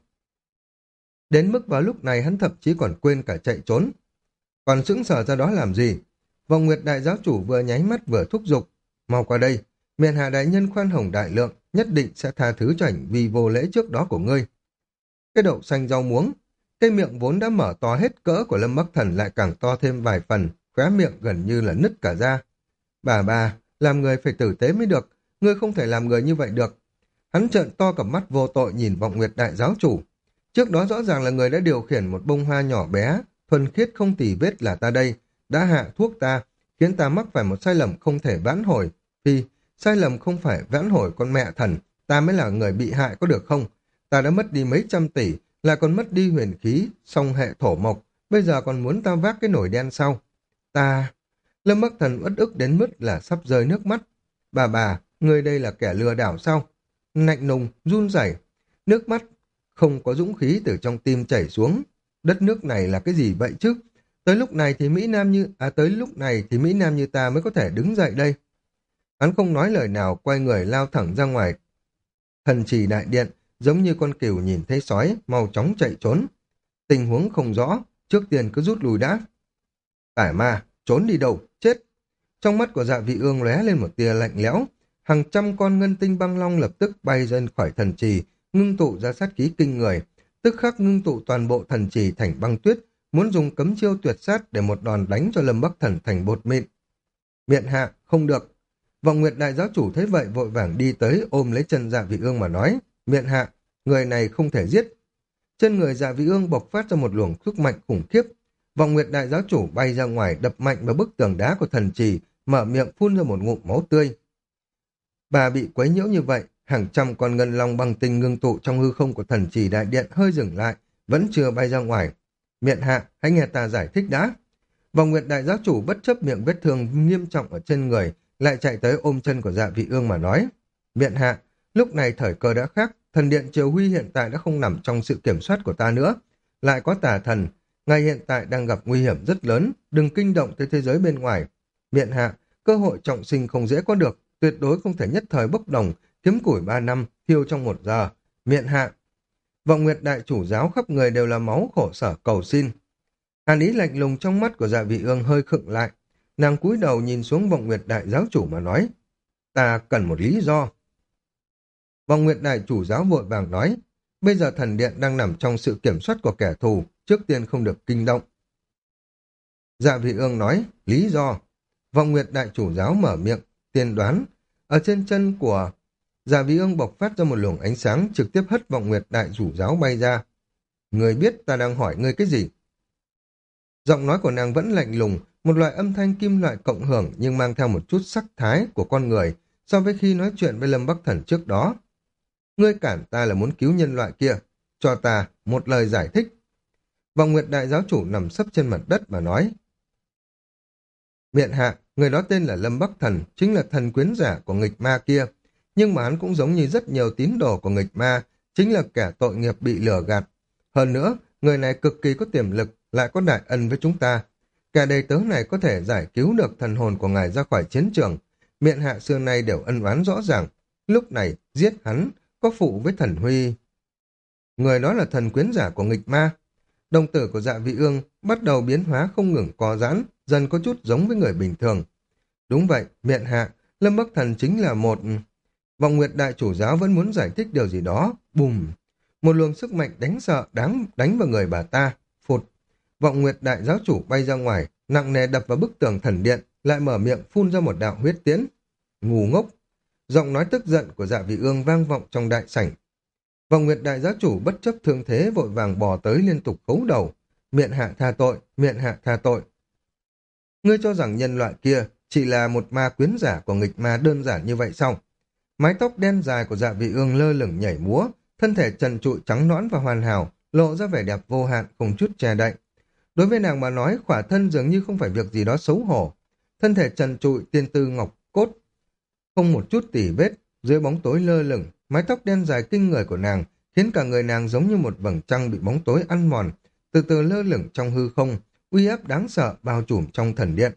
Đến mức vào lúc này hắn thậm chí còn quên cả chạy trốn. Còn sững sờ ra đó làm gì? Vòng Nguyệt đại giáo chủ vừa nháy mắt vừa thúc giục. Mau qua đây, miền hạ đại nhân khoan hồng đại lượng, nhất định sẽ tha thứ cho hành vi vô lễ trước đó của ngươi. Cái đậu xanh rau muống, cái miệng vốn đã mở to hết cỡ của Lâm Bắc Thần lại càng to thêm vài phần, khóe miệng gần như là nứt cả ra. Bà bà, làm người phải tử tế mới được, ngươi không thể làm người như vậy được. Hắn trợn to cặp mắt vô tội nhìn Vọng Nguyệt đại giáo chủ. Trước đó rõ ràng là người đã điều khiển một bông hoa nhỏ bé, thuần khiết không tì vết là ta đây, đã hạ thuốc ta, khiến ta mắc phải một sai lầm không thể vãn hồi. Phi, sai lầm không phải vãn hồi con mẹ thần, ta mới là người bị hại có được không? Ta đã mất đi mấy trăm tỷ, lại còn mất đi huyền khí, song hệ thổ mộc, bây giờ còn muốn ta vác cái nồi đen sau. Ta... Lâm Bắc Thần uất ức đến mức là sắp rơi nước mắt. Bà bà, người đây là kẻ lừa đảo sao? Nạnh nùng, run rẩy, nước mắt không có dũng khí từ trong tim chảy xuống. Đất nước này là cái gì vậy chứ? Tới lúc này thì Mỹ Nam như à tới lúc này thì Mỹ Nam như ta mới có thể đứng dậy đây. Hắn không nói lời nào, quay người lao thẳng ra ngoài thần trì đại điện, giống như con cừu nhìn thấy sói, mau chóng chạy trốn. Tình huống không rõ, trước tiên cứ rút lui đã. Tải ma, trốn đi đâu, chết. Trong mắt của Dạ Vị Ương lóe lên một tia lạnh lẽo, hàng trăm con ngân tinh băng long lập tức bay ra khỏi thần trì, ngưng tụ ra sát khí kinh người, tức khắc ngưng tụ toàn bộ thần trì thành băng tuyết, muốn dùng cấm chiêu tuyệt sát để một đòn đánh cho Lâm Bắc Thần thành bột mịn. Miện hạ, không được. Vọng Nguyệt đại giáo chủ thấy vậy vội vàng đi tới ôm lấy chân Dạ Vị Ương mà nói, miện hạ, người này không thể giết. Chân người Dạ Vị Ương bộc phát ra một luồng sức mạnh khủng khiếp. Vọng Nguyệt đại giáo chủ bay ra ngoài đập mạnh vào bức tường đá của thần trì, mở miệng phun ra một ngụm máu tươi. Bà bị quấy nhiễu như vậy, hàng trăm con ngân long băng tinh ngưng tụ trong hư không của thần trì đại điện hơi dừng lại, vẫn chưa bay ra ngoài. Miện hạ, hãy nghe ta giải thích đã. Vọng Nguyệt đại giáo chủ bất chấp miệng vết thương nghiêm trọng ở trên người, lại chạy tới ôm chân của Dạ Vị Ương mà nói. Miện hạ, lúc này thời cơ đã khác, thần điện Triều Huy hiện tại đã không nằm trong sự kiểm soát của ta nữa. Lại có tà thần, ngài hiện tại đang gặp nguy hiểm rất lớn, đừng kinh động tới thế giới bên ngoài. Miện hạ, cơ hội trọng sinh không dễ có được, tuyệt đối không thể nhất thời bốc đồng, kiếm củi ba năm, thiêu trong một giờ. Miện hạ. Vọng Nguyệt đại chủ giáo khắp người đều là máu khổ sở cầu xin. Hàn ý lạnh lùng trong mắt của Dạ Vị Ương hơi khựng lại. Nàng cúi đầu nhìn xuống Vọng Nguyệt đại giáo chủ mà nói. Ta cần một lý do. Vọng Nguyệt đại chủ giáo vội vàng nói. Bây giờ thần điện đang nằm trong sự kiểm soát của kẻ thù, trước tiên không được kinh động. Dạ Vị Ương nói, lý do. Vọng Nguyệt đại chủ giáo mở miệng, tiên đoán. Ở trên chân của Dạ Vị Ương bộc phát ra một luồng ánh sáng trực tiếp hất Vọng Nguyệt đại chủ giáo bay ra. Người biết ta đang hỏi ngươi cái gì? Giọng nói của nàng vẫn lạnh lùng, một loại âm thanh kim loại cộng hưởng nhưng mang theo một chút sắc thái của con người so với khi nói chuyện với Lâm Bắc Thần trước đó. Ngươi cản ta là muốn cứu nhân loại kia, cho ta một lời giải thích. Vọng Nguyệt đại giáo chủ nằm sấp trên mặt đất mà nói. Miện hạ, người đó tên là Lâm Bắc Thần, chính là thần quyến giả của nghịch ma kia. Nhưng mà hắn cũng giống như rất nhiều tín đồ của nghịch ma, chính là kẻ tội nghiệp bị lừa gạt. Hơn nữa, người này cực kỳ có tiềm lực, lại có đại ân với chúng ta. Cả đầy tớ này có thể giải cứu được thần hồn của ngài ra khỏi chiến trường. Miện hạ xưa nay đều ân oán rõ ràng. Lúc này, giết hắn, có phụ với thần Huy. Người đó là thần quyến giả của nghịch ma. Đồng tử của Dạ Vị Ương bắt đầu biến hóa không ngừng co giãn, dần có chút giống với người bình thường. Đúng vậy, miện hạ, Lâm Bắc Thần chính là một... Vọng Nguyệt Đại Chủ Giáo vẫn muốn giải thích điều gì đó. Bùm! Một luồng sức mạnh đánh sợ đáng đánh vào người bà ta. Phụt! Vọng Nguyệt Đại Giáo Chủ bay ra ngoài, nặng nề đập vào bức tường thần điện, lại mở miệng phun ra một đạo huyết tiễn. Ngu ngốc! Giọng nói tức giận của Dạ Vị Ương vang vọng trong đại sảnh. Vọng Nguyệt Đại Giáo Chủ bất chấp thương thế vội vàng bò tới liên tục khấu đầu. Miện hạ tha tội, miện hạ tha tội. Ngươi cho rằng nhân loại kia chỉ là một ma quyến giả của nghịch ma đơn giản như vậy sao? Mái tóc đen dài của Dạ Vị Ương lơ lửng nhảy múa, thân thể trần trụi trắng nõn và hoàn hảo, lộ ra vẻ đẹp vô hạn không chút che đậy. Đối với nàng mà nói, khỏa thân dường như không phải việc gì đó xấu hổ. Thân thể trần trụi tiên tư ngọc cốt, không một chút tỉ vết, dưới bóng tối lơ lửng, mái tóc đen dài kinh người của nàng khiến cả người nàng giống như một vầng trăng bị bóng tối ăn mòn, từ từ lơ lửng trong hư không, uy áp đáng sợ bao trùm trong thần điện.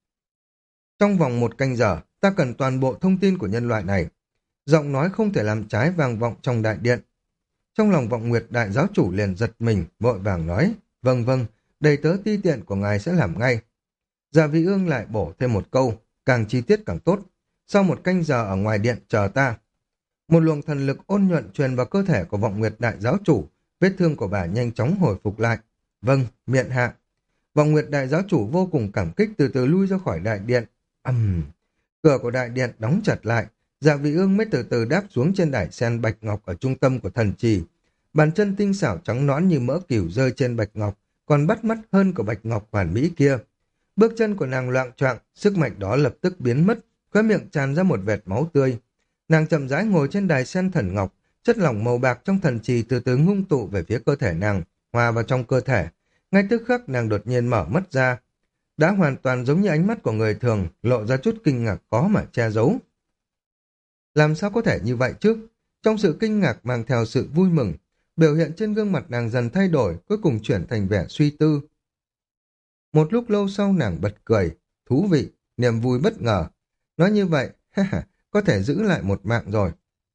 Trong vòng một canh giờ, ta cần toàn bộ thông tin của nhân loại này. Giọng nói không thể làm trái vang vọng trong đại điện. Trong lòng Vọng Nguyệt Đại Giáo Chủ liền giật mình, vội vàng nói, vâng vâng, đầy tớ ti tiện của ngài sẽ làm ngay. Dạ Vị Ương lại bổ thêm một câu, càng chi tiết càng tốt. Sau một canh giờ ở ngoài điện chờ ta. Một luồng thần lực ôn nhuận truyền vào cơ thể của Vọng Nguyệt Đại Giáo Chủ, vết thương của bà nhanh chóng hồi phục lại. Vâng, miện hạ. Vọng Nguyệt Đại Giáo Chủ vô cùng cảm kích từ từ lui ra khỏi đại điện. Ầm, uhm. Cửa của đại điện đóng chặt lại. Dạ Vị Ương mới từ từ đáp xuống trên đài sen bạch ngọc ở trung tâm của thần trì. Bàn chân tinh xảo trắng nõn như mỡ cừu rơi trên bạch ngọc, còn bắt mắt hơn của bạch ngọc hoàn mỹ kia. Bước chân của nàng loạng choạng, sức mạnh đó lập tức biến mất, khóe miệng tràn ra một vệt máu tươi. Nàng chậm rãi ngồi trên đài sen thần ngọc, chất lỏng màu bạc trong thần trì từ từ ngưng tụ về phía cơ thể nàng, hòa vào trong cơ thể. Ngay tức khắc nàng đột nhiên mở mắt ra, đã hoàn toàn giống như ánh mắt của người thường, lộ ra chút kinh ngạc khó mà che giấu. Làm sao có thể như vậy chứ? Trong sự kinh ngạc mang theo sự vui mừng, biểu hiện trên gương mặt nàng dần thay đổi, cuối cùng chuyển thành vẻ suy tư. Một lúc lâu sau nàng bật cười, thú vị, niềm vui bất ngờ. Nói như vậy, ha ha, có thể giữ lại một mạng rồi.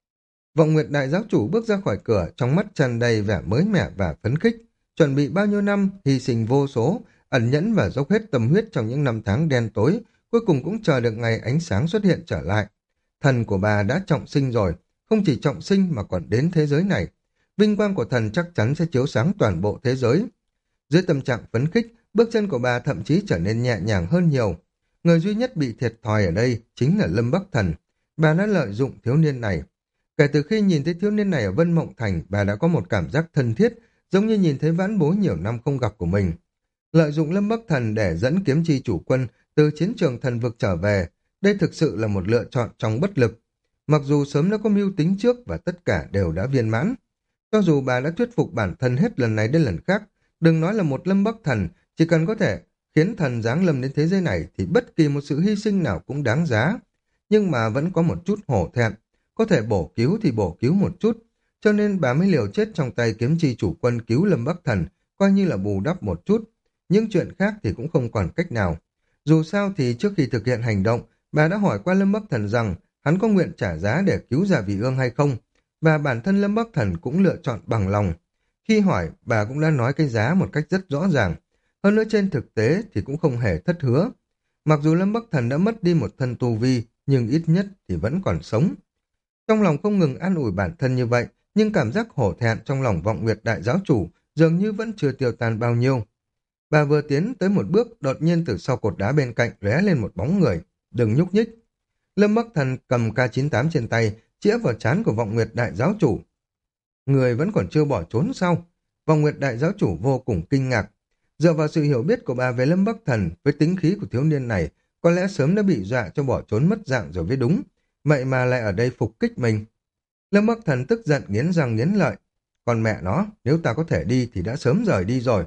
Vọng Nguyệt Đại Giáo Chủ bước ra khỏi cửa, trong mắt tràn đầy vẻ mới mẻ và phấn khích, chuẩn bị bao nhiêu năm, hy sinh vô số, ẩn nhẫn và dốc hết tâm huyết trong những năm tháng đen tối, cuối cùng cũng chờ được ngày ánh sáng xuất hiện trở lại. Thần của bà đã trọng sinh rồi, không chỉ trọng sinh mà còn đến thế giới này. Vinh quang của thần chắc chắn sẽ chiếu sáng toàn bộ thế giới. Dưới tâm trạng phấn khích, bước chân của bà thậm chí trở nên nhẹ nhàng hơn nhiều. Người duy nhất bị thiệt thòi ở đây chính là Lâm Bắc Thần. Bà đã lợi dụng thiếu niên này. Kể từ khi nhìn thấy thiếu niên này ở Vân Mộng Thành, bà đã có một cảm giác thân thiết, giống như nhìn thấy vãn bối nhiều năm không gặp của mình. Lợi dụng Lâm Bắc Thần để dẫn kiếm chi chủ quân từ chiến trường thần vực trở về, đây thực sự là một lựa chọn trong bất lực. Mặc dù sớm đã có mưu tính trước và tất cả đều đã viên mãn. Cho dù bà đã thuyết phục bản thân hết lần này đến lần khác, đừng nói là một Lâm Bắc Thần, chỉ cần có thể khiến thần giáng lâm đến thế giới này thì bất kỳ một sự hy sinh nào cũng đáng giá. Nhưng mà vẫn có một chút hổ thẹn, có thể bổ cứu thì bổ cứu một chút, cho nên bà mới liều chết trong tay kiếm chi chủ quân cứu Lâm Bắc Thần, coi như là bù đắp một chút. Những chuyện khác thì cũng không còn cách nào. Dù sao thì trước khi thực hiện hành động, bà đã hỏi qua Lâm Bắc Thần rằng hắn có nguyện trả giá để cứu Dạ Vị Ương hay không, và bản thân Lâm Bắc Thần cũng lựa chọn bằng lòng. Khi hỏi, bà cũng đã nói cái giá một cách rất rõ ràng. Hơn nữa trên thực tế thì cũng không hề thất hứa. Mặc dù Lâm Bắc Thần đã mất đi một thân tu vi, nhưng ít nhất thì vẫn còn sống. Trong lòng không ngừng an ủi bản thân như vậy, nhưng cảm giác hổ thẹn trong lòng Vọng Nguyệt Đại Giáo Chủ dường như vẫn chưa tiêu tan bao nhiêu. Bà vừa tiến tới một bước, đột nhiên từ sau cột đá bên cạnh lóe lên một bóng người. Đừng nhúc nhích. Lâm Bắc Thần cầm K chín tám trên tay, chĩa vào trán của Vọng Nguyệt Đại Giáo Chủ. Người vẫn còn chưa bỏ trốn sao? Vọng Nguyệt Đại Giáo Chủ vô cùng kinh ngạc. Dựa vào sự hiểu biết của bà về Lâm Bắc Thần, với tính khí của thiếu niên này, có lẽ sớm đã bị dọa cho bỏ trốn mất dạng rồi mới đúng. Vậy mà lại ở đây phục kích mình. Lâm Bắc Thần tức giận nghiến răng nghiến lợi. Còn mẹ nó, nếu ta có thể đi thì đã sớm rời đi rồi.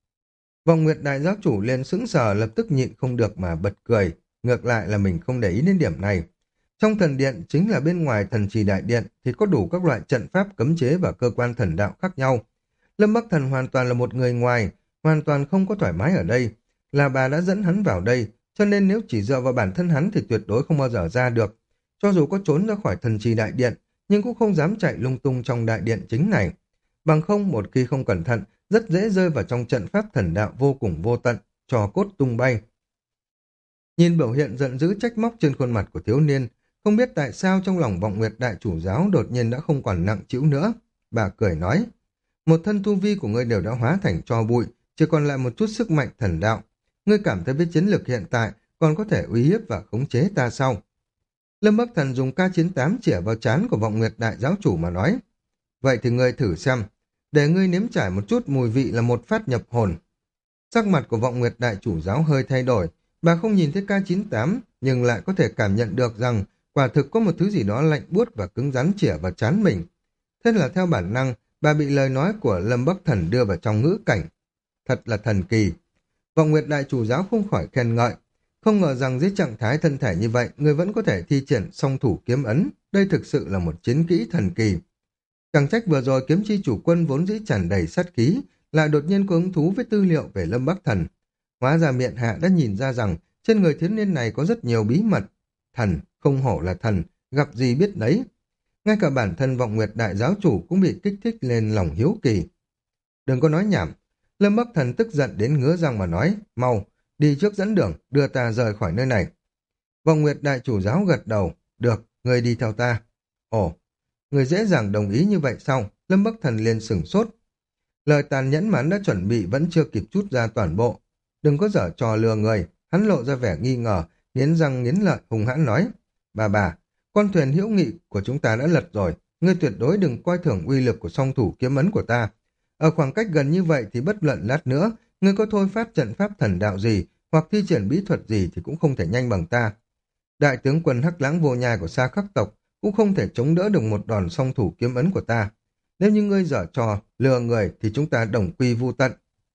Vọng Nguyệt Đại Giáo Chủ liền sững sờ, lập tức nhịn không được mà bật cười. Ngược lại là mình không để ý đến điểm này. Trong thần điện, chính là bên ngoài thần trì đại điện, thì có đủ các loại trận pháp cấm chế và cơ quan thần đạo khác nhau. Lâm Bắc Thần hoàn toàn là một người ngoài, hoàn toàn không có thoải mái ở đây. là bà đã dẫn hắn vào đây, cho nên nếu chỉ dựa vào bản thân hắn thì tuyệt đối không bao giờ ra được. Cho dù có trốn ra khỏi thần trì đại điện, nhưng cũng không dám chạy lung tung trong đại điện chính này. Bằng không, một khi không cẩn thận, rất dễ rơi vào trong trận pháp thần đạo vô cùng vô tận, trò cốt tung bay. Nhìn biểu hiện giận dữ trách móc trên khuôn mặt của thiếu niên, không biết tại sao trong lòng Vọng Nguyệt Đại Chủ Giáo đột nhiên đã không còn nặng trĩu nữa. Bà cười nói, một thân tu vi của ngươi đều đã hóa thành tro bụi, chỉ còn lại một chút sức mạnh thần đạo. Ngươi cảm thấy với chiến lược hiện tại còn có thể uy hiếp và khống chế ta sau. Lâm Bắc Thần dùng K chín tám chĩa vào trán của Vọng Nguyệt Đại Giáo Chủ mà nói, vậy thì ngươi thử xem, để ngươi nếm trải một chút mùi vị là một phát nhập hồn. Sắc mặt của Vọng Nguyệt Đại Chủ Giáo hơi thay đổi, bà không nhìn thấy K chín tám nhưng lại có thể cảm nhận được rằng quả thực có một thứ gì đó lạnh buốt và cứng rắn chĩa vào trán mình. Thế là theo bản năng, bà bị lời nói của Lâm Bắc Thần đưa vào trong ngữ cảnh. Thật là thần kỳ. Vọng Nguyệt Đại Chủ Giáo không khỏi khen ngợi. Không ngờ rằng dưới trạng thái thân thể như vậy, người vẫn có thể thi triển song thủ kiếm ấn. Đây thực sự là một chiến kỹ thần kỳ. Chẳng trách vừa rồi kiếm chi chủ quân vốn dĩ tràn đầy sát khí, lại đột nhiên có hứng thú với tư liệu về Lâm Bắc Thần. Hóa ra miện hạ đã nhìn ra rằng trên người thiếu niên này có rất nhiều bí mật. Thần, không hổ là thần, gặp gì biết đấy. Ngay cả bản thân Vọng Nguyệt Đại Giáo Chủ cũng bị kích thích lên lòng hiếu kỳ. Đừng có nói nhảm. Lâm Bắc Thần tức giận đến ngứa răng mà nói, mau, đi trước dẫn đường, đưa ta rời khỏi nơi này. Vọng Nguyệt Đại Chủ Giáo gật đầu, được, người đi theo ta. Ồ, người dễ dàng đồng ý như vậy sao? Lâm Bắc Thần liền sửng sốt. Lời tàn nhẫn mà hắn đã chuẩn bị vẫn chưa kịp trút ra toàn bộ. Đừng có dở trò lừa người, hắn lộ ra vẻ nghi ngờ, nghiến răng nghiến lợi hùng hãn nói, bà bà, con thuyền hữu nghị của chúng ta đã lật rồi, ngươi tuyệt đối đừng coi thường uy lực của song thủ kiếm ấn của ta. Ở khoảng cách gần như vậy thì bất luận lát nữa, ngươi có thôi phát trận pháp thần đạo gì, hoặc thi triển bí thuật gì thì cũng không thể nhanh bằng ta. Đại tướng quân Hắc Lãng Vô Nhai của Sa Khắc tộc cũng không thể chống đỡ được một đòn song thủ kiếm ấn của ta. Nếu như ngươi dở trò, lừa người thì chúng ta đồng quy vu tận.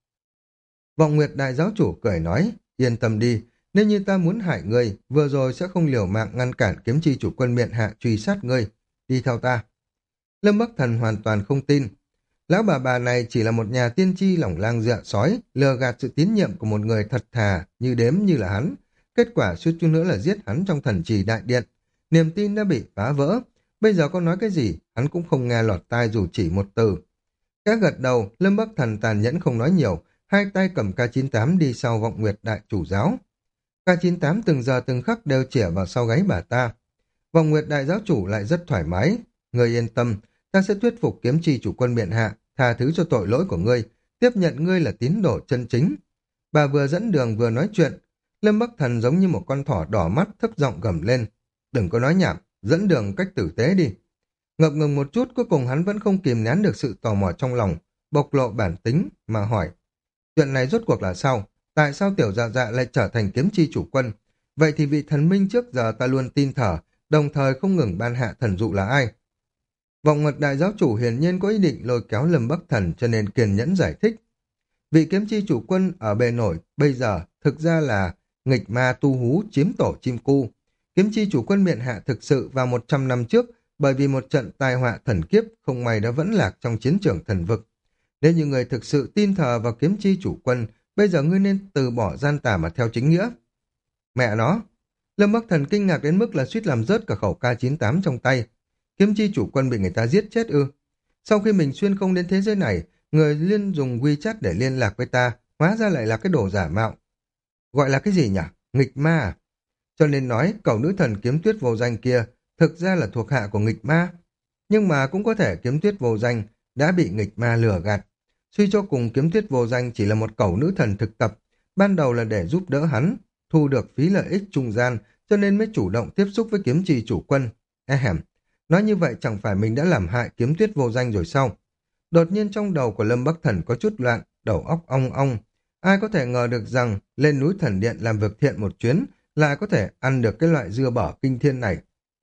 Vọng Nguyệt Đại Giáo Chủ cười nói, yên tâm đi, nếu như ta muốn hại ngươi, vừa rồi sẽ không liều mạng ngăn cản kiếm chi chủ quân miện hạ truy sát ngươi. Đi theo ta. Lâm Bắc Thần hoàn toàn không tin. Lão bà bà này chỉ là một nhà tiên tri lỏng lang dạ sói, lừa gạt sự tín nhiệm của một người thật thà, như đếm như là hắn. Kết quả suýt chút nữa là giết hắn trong thần trì đại điện. Niềm tin đã bị phá vỡ. Bây giờ có nói cái gì, hắn cũng không nghe lọt tai dù chỉ một từ. Các gật đầu, Lâm Bắc Thần tàn nhẫn không nói nhiều, hai tay cầm K chín tám đi sau Vọng Nguyệt Đại Chủ Giáo. K chín tám từng giờ từng khắc đều chĩa vào sau gáy bà ta. Vọng Nguyệt Đại Giáo Chủ lại rất thoải mái. Ngươi yên tâm, ta sẽ thuyết phục kiếm chi chủ quân miện hạ, tha thứ cho tội lỗi của ngươi, tiếp nhận ngươi là tín đồ chân chính. Bà vừa dẫn đường vừa nói chuyện, Lâm Bắc Thần giống như một con thỏ đỏ mắt thấp giọng gầm lên. Đừng có nói nhảm, dẫn đường cách tử tế đi. Ngập ngừng một chút, cuối cùng hắn vẫn không kìm nén được sự tò mò trong lòng, bộc lộ bản tính mà hỏi. Chuyện này rốt cuộc là sao? Tại sao tiểu dạ dạ lại trở thành kiếm chi chủ quân? Vậy thì vị thần minh trước giờ ta luôn tin thở, đồng thời không ngừng ban hạ thần dụ là ai? Vọng Nguyệt Đại Giáo Chủ hiển nhiên có ý định lôi kéo Lâm Bắc Thần cho nên kiên nhẫn giải thích. Vị kiếm chi chủ quân ở bề nổi bây giờ thực ra là nghịch ma tu hú chiếm tổ chim cu. Kiếm chi chủ quân miện hạ thực sự vào một trăm năm trước bởi vì một trận tai họa thần kiếp không may đã vẫn lạc trong chiến trường thần vực. Nếu như người thực sự tin thờ vào kiếm chi chủ quân, bây giờ ngươi nên từ bỏ gian tà mà theo chính nghĩa. Mẹ nó! Lâm Bắc Thần kinh ngạc đến mức là suýt làm rớt cả khẩu K chín tám trong tay. Kiếm chi chủ quân bị người ta giết chết ư? Sau khi mình xuyên không đến thế giới này, người liên dùng WeChat để liên lạc với ta, hóa ra lại là cái đồ giả mạo. Gọi là cái gì nhỉ? Nghịch ma à? Cho nên nói cậu nữ thần kiếm tuyết vô danh kia thực ra là thuộc hạ của nghịch ma. Nhưng mà cũng có thể kiếm tuyết vô danh đã bị nghịch ma lừa gạt. Suy cho cùng kiếm tuyết vô danh chỉ là một cẩu nữ thần thực tập, ban đầu là để giúp đỡ hắn, thu được phí lợi ích trung gian, cho nên mới chủ động tiếp xúc với kiếm trì chủ quân. Ehem, nói như vậy chẳng phải mình đã làm hại kiếm tuyết vô danh rồi sao? Đột nhiên trong đầu của Lâm Bắc Thần có chút loạn, đầu óc ong ong. Ai có thể ngờ được rằng lên núi thần điện làm việc thiện một chuyến lại có thể ăn được cái loại dưa bở kinh thiên này.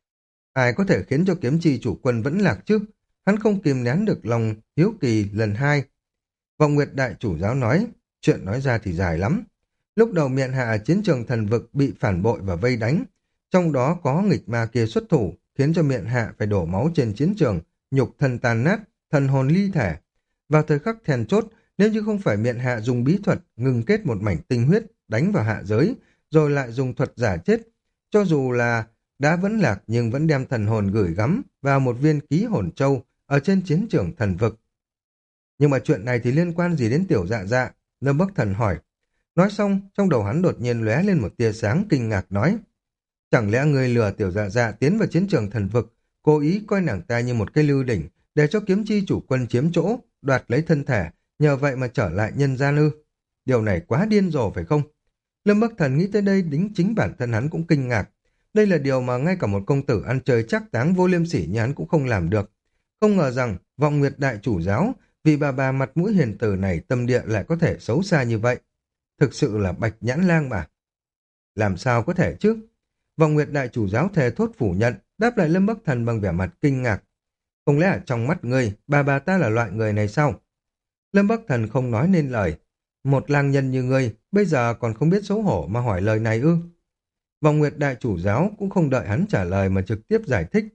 Ai có thể khiến cho kiếm trì chủ quân vẫn lạc chứ? Hắn không kìm nén được lòng hiếu kỳ lần hai. Vọng Nguyệt Đại Chủ Giáo nói, chuyện nói ra thì dài lắm. Lúc đầu miện hạ ở chiến trường thần vực bị phản bội và vây đánh. Trong đó có nghịch ma kia xuất thủ, khiến cho miện hạ phải đổ máu trên chiến trường, nhục thân tan nát, thần hồn ly thể. Vào thời khắc then chốt, nếu như không phải miện hạ dùng bí thuật ngừng kết một mảnh tinh huyết, đánh vào hạ giới, rồi lại dùng thuật giả chết. Cho dù là đã vẫn lạc nhưng vẫn đem thần hồn gửi gắm vào một viên ký hồn châu ở trên chiến trường thần vực. Nhưng mà chuyện này thì liên quan gì đến tiểu dạ dạ? Lâm Bắc Thần hỏi. Nói xong, trong đầu hắn đột nhiên lóe lên một tia sáng kinh ngạc nói. Chẳng lẽ ngươi lừa tiểu dạ dạ tiến vào chiến trường thần vực, cố ý coi nàng ta như một cây lưu đỉnh, để cho kiếm chi chủ quân chiếm chỗ, đoạt lấy thân thể, nhờ vậy mà trở lại nhân gian ư? Điều này quá điên rồ phải không? Lâm Bắc Thần nghĩ tới đây đính chính bản thân hắn cũng kinh ngạc. Đây là điều mà ngay cả một công tử ăn chơi chắc táng vô liêm sỉ như hắn cũng không làm được. Không ngờ rằng vọng nguyệt đại chủ giáo, vì bà bà mặt mũi hiền tử này tâm địa lại có thể xấu xa như vậy. Thực sự là bạch nhãn lang mà. Làm sao có thể chứ? Vọng nguyệt đại chủ giáo thề thốt phủ nhận, đáp lại Lâm Bắc Thần bằng vẻ mặt kinh ngạc. Không lẽ ở trong mắt ngươi, bà bà ta là loại người này sao? Lâm Bắc Thần không nói nên lời. Một lang nhân như ngươi, bây giờ còn không biết xấu hổ mà hỏi lời này ư? Vọng nguyệt đại chủ giáo cũng không đợi hắn trả lời mà trực tiếp giải thích.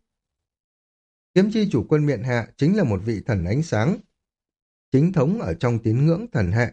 Kiếm chi chủ quân miện hạ chính là một vị thần ánh sáng, chính thống ở trong tín ngưỡng thần hệ.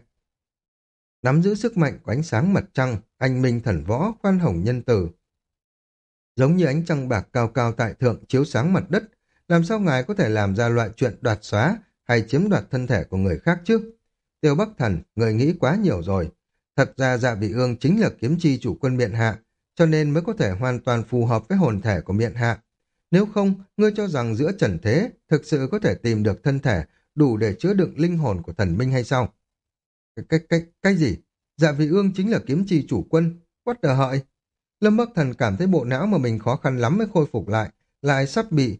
Nắm giữ sức mạnh của ánh sáng mặt trăng, anh minh thần võ, khoan hồng nhân từ. Giống như ánh trăng bạc cao cao tại thượng chiếu sáng mặt đất, làm sao ngài có thể làm ra loại chuyện đoạt xóa hay chiếm đoạt thân thể của người khác chứ? Tiêu Bắc Thần, người nghĩ quá nhiều rồi. Thật ra Dạ Vị Ương chính là kiếm chi chủ quân miện hạ, cho nên mới có thể hoàn toàn phù hợp với hồn thể của miện hạ. Nếu không, ngươi cho rằng giữa trần thế thực sự có thể tìm được thân thể đủ để chứa đựng linh hồn của thần minh hay sao? Cái, cái, cái, cái gì? Dạ Vị Ương chính là kiếm chi chủ quân. What the hợi? Lâm Bắc Thần cảm thấy bộ não mà mình khó khăn lắm mới khôi phục lại, lại sắp bị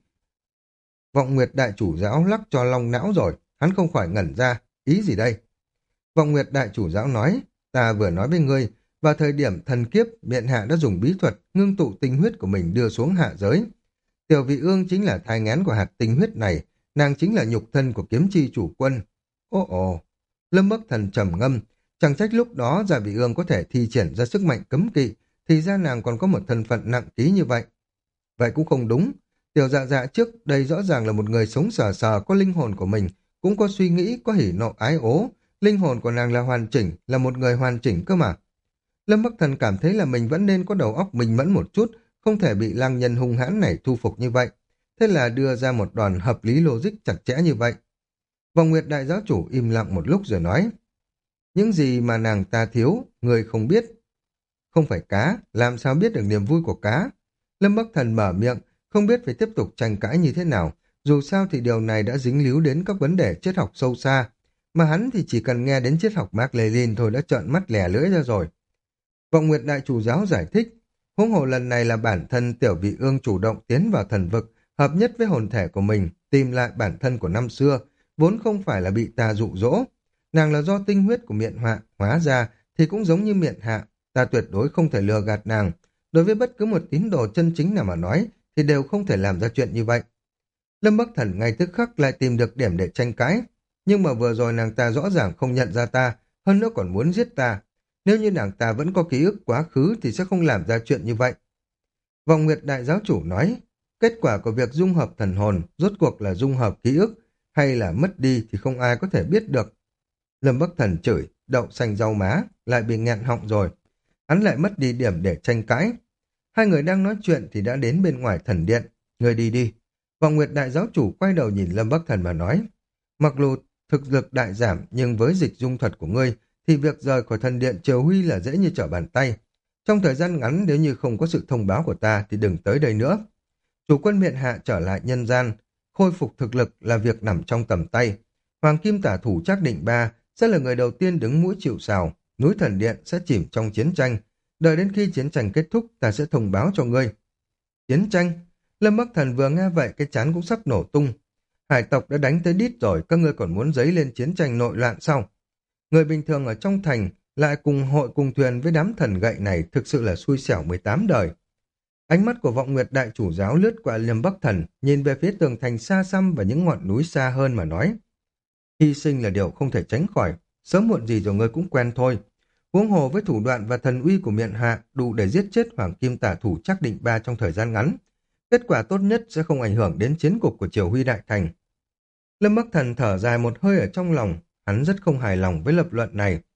Vọng Nguyệt đại chủ giáo lắc cho long não rồi. Hắn không khỏi ngẩn ra. Ý gì đây? Vọng Nguyệt đại chủ giáo nói, ta vừa nói với ngươi, vào thời điểm thần kiếp, miện hạ đã dùng bí thuật ngưng tụ tinh huyết của mình đưa xuống hạ giới. Tiểu Vị Ương chính là thai nghén của hạt tinh huyết này, nàng chính là nhục thân của kiếm chi chủ quân. Ô ồ, Lâm Bắc Thần trầm ngâm, chẳng trách lúc đó Dạ Vị Ương có thể thi triển ra sức mạnh cấm kỵ, thì ra nàng còn có một thân phận nặng ký như vậy. Vậy cũng không đúng, tiểu dạ dạ trước đây rõ ràng là một người sống sờ sờ có linh hồn của mình, cũng có suy nghĩ, có hỉ nộ ái ố, linh hồn của nàng là hoàn chỉnh, là một người hoàn chỉnh cơ mà. Lâm Bắc Thần cảm thấy là mình vẫn nên có đầu óc minh mẫn một chút, không thể bị lang nhân hung hãn này thu phục như vậy. Thế là đưa ra một đòn hợp lý logic chặt chẽ như vậy. Vọng Nguyệt đại giáo chủ im lặng một lúc rồi nói, những gì mà nàng ta thiếu, người không biết. Không phải cá, làm sao biết được niềm vui của cá? Lâm Bắc Thần mở miệng, không biết phải tiếp tục tranh cãi như thế nào, dù sao thì điều này đã dính líu đến các vấn đề triết học sâu xa, mà hắn thì chỉ cần nghe đến triết học Mác Lênin thôi đã trợn mắt lẻ lưỡi ra rồi. Vọng Nguyệt đại chủ giáo giải thích, huống hồ lần này là bản thân Tiểu Vị Ương chủ động tiến vào thần vực, hợp nhất với hồn thể của mình, tìm lại bản thân của năm xưa, vốn không phải là bị ta dụ dỗ. Nàng là do tinh huyết của miện họa hóa ra thì cũng giống như miện hạ, ta tuyệt đối không thể lừa gạt nàng. Đối với bất cứ một tín đồ chân chính nào mà nói thì đều không thể làm ra chuyện như vậy. Lâm Bắc Thần ngay tức khắc lại tìm được điểm để tranh cãi, nhưng mà vừa rồi nàng ta rõ ràng không nhận ra ta, hơn nữa còn muốn giết ta. Nếu như nàng ta vẫn có ký ức quá khứ thì sẽ không làm ra chuyện như vậy. Vọng Nguyệt đại giáo chủ nói, kết quả của việc dung hợp thần hồn rốt cuộc là dung hợp ký ức hay là mất đi thì không ai có thể biết được. Lâm Bắc Thần chửi, đậu xanh rau má, lại bị nghẹn họng rồi. Hắn lại mất đi điểm để tranh cãi. Hai người đang nói chuyện thì đã đến bên ngoài thần điện. Người đi đi. Vọng Nguyệt đại giáo chủ quay đầu nhìn Lâm Bắc Thần mà nói, mặc dù thực lực đại giảm nhưng với dịch dung thuật của ngươi thì việc rời khỏi thần điện Triều Huy là dễ như trở bàn tay. Trong thời gian ngắn nếu như không có sự thông báo của ta thì đừng tới đây nữa. Chủ quân miện hạ trở lại nhân gian, khôi phục thực lực là việc nằm trong tầm tay. Hoàng Kim Tả Thủ Trác Định Ba sẽ là người đầu tiên đứng mũi chịu sào, núi thần điện sẽ chìm trong chiến tranh. Đợi đến khi chiến tranh kết thúc ta sẽ thông báo cho ngươi. Chiến tranh? Lâm Bắc Thần vừa nghe vậy cái chán cũng sắp nổ tung. Hải tộc đã đánh tới đít rồi, các ngươi còn muốn dấy lên chiến tranh nội loạn sao? Người bình thường ở trong thành lại cùng hội cùng thuyền với đám thần gậy này thực sự là xui xẻo mười tám đời. Ánh mắt của Vọng Nguyệt đại chủ giáo lướt qua Lâm Bắc Thần, nhìn về phía tường thành xa xăm và những ngọn núi xa hơn mà nói. Hy sinh là điều không thể tránh khỏi, sớm muộn gì rồi ngươi cũng quen thôi. Huống hồ với thủ đoạn và thần uy của miện hạ đủ để giết chết Hoàng Kim Tả Thủ Trác Định Ba trong thời gian ngắn. Kết quả tốt nhất sẽ không ảnh hưởng đến chiến cục của Triều Huy Đại Thành. Lâm Bắc Thần thở dài một hơi ở trong lòng, hắn rất không hài lòng với lập luận này.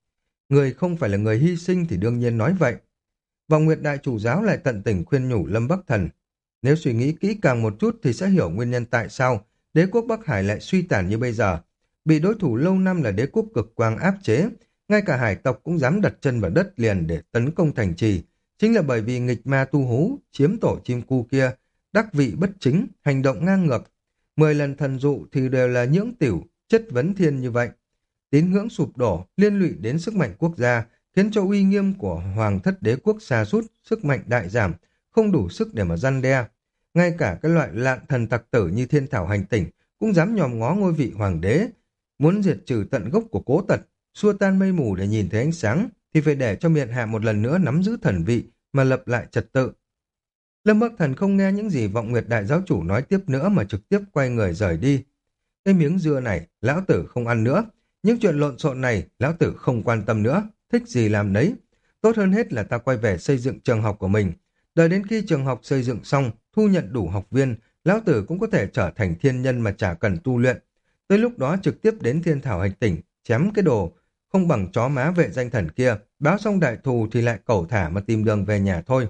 Người không phải là người hy sinh thì đương nhiên nói vậy. Vọng Nguyệt Đại Chủ Giáo lại tận tình khuyên nhủ Lâm Bắc Thần. Nếu suy nghĩ kỹ càng một chút thì sẽ hiểu nguyên nhân tại sao đế quốc Bắc Hải lại suy tàn như bây giờ. Bị đối thủ lâu năm là đế quốc cực quang áp chế, ngay cả hải tộc cũng dám đặt chân vào đất liền để tấn công thành trì. Chính là bởi vì nghịch ma tu hú, chiếm tổ chim cu kia, đắc vị bất chính, hành động ngang ngược. Mười lần thần dụ thì đều là nhưỡng tiểu, chất vấn thiên như vậy. Tín ngưỡng sụp đổ, liên lụy đến sức mạnh quốc gia, khiến cho uy nghiêm của hoàng thất đế quốc sa sút, sức mạnh đại giảm, không đủ sức để mà răn đe. Ngay cả cái loại lạn thần tặc tử như thiên thảo hành tỉnh cũng dám nhòm ngó ngôi vị hoàng đế, muốn diệt trừ tận gốc của cố tật, xua tan mây mù để nhìn thấy ánh sáng, thì phải để cho miện hạ một lần nữa nắm giữ thần vị mà lập lại trật tự. Lâm Bắc Thần không nghe những gì Vọng Nguyệt Đại Giáo Chủ nói tiếp nữa mà trực tiếp quay người rời đi. Cái miếng dưa này, lão tử không ăn nữa. Những chuyện lộn xộn này, lão tử không quan tâm nữa. Thích gì làm nấy. Tốt hơn hết là ta quay về xây dựng trường học của mình. Đợi đến khi trường học xây dựng xong, thu nhận đủ học viên, lão tử cũng có thể trở thành thiên nhân mà chả cần tu luyện. Tới lúc đó trực tiếp đến thiên thảo hành tỉnh, chém cái đồ không bằng chó má vệ danh thần kia, báo xong đại thù thì lại cẩu thả mà tìm đường về nhà thôi.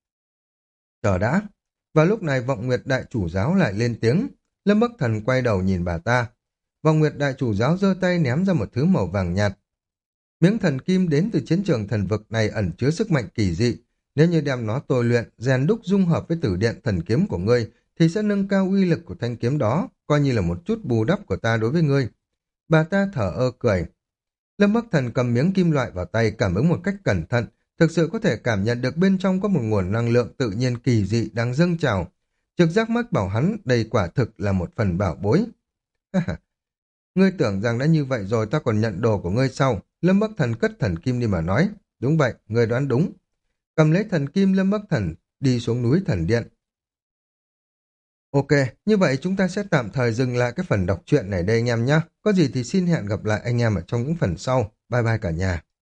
Chờ đã. Và lúc này Vọng Nguyệt Đại Chủ Giáo lại lên tiếng. Lâm Bắc Thần quay đầu nhìn bà ta. Vọng Nguyệt Đại Chủ Giáo giơ tay ném ra một thứ màu vàng nhạt. Miếng thần kim đến từ chiến trường thần vực này ẩn chứa sức mạnh kỳ dị. Nếu như đem nó tôi luyện, rèn đúc dung hợp với tử điện thần kiếm của ngươi, thì sẽ nâng cao uy lực của thanh kiếm đó, coi như là một chút bù đắp của ta đối với ngươi. Bà ta thở ơ cười. Lâm Bắc Thần cầm miếng kim loại vào tay, cảm ứng một cách cẩn thận, thực sự có thể cảm nhận được bên trong có một nguồn năng lượng tự nhiên kỳ dị đang dâng trào. Trực giác mách bảo hắn đây quả thực là một phần bảo bối. Ngươi tưởng rằng đã như vậy rồi ta còn nhận đồ của ngươi sau. Lâm Bắc Thần cất thần kim đi mà nói. Đúng vậy, ngươi đoán đúng. Cầm lấy thần kim, Lâm Bắc Thần đi xuống núi thần điện. Ok, như vậy chúng ta sẽ tạm thời dừng lại cái phần đọc truyện này đây anh em nhé. Có gì thì xin hẹn gặp lại anh em ở trong những phần sau. Bye bye cả nhà.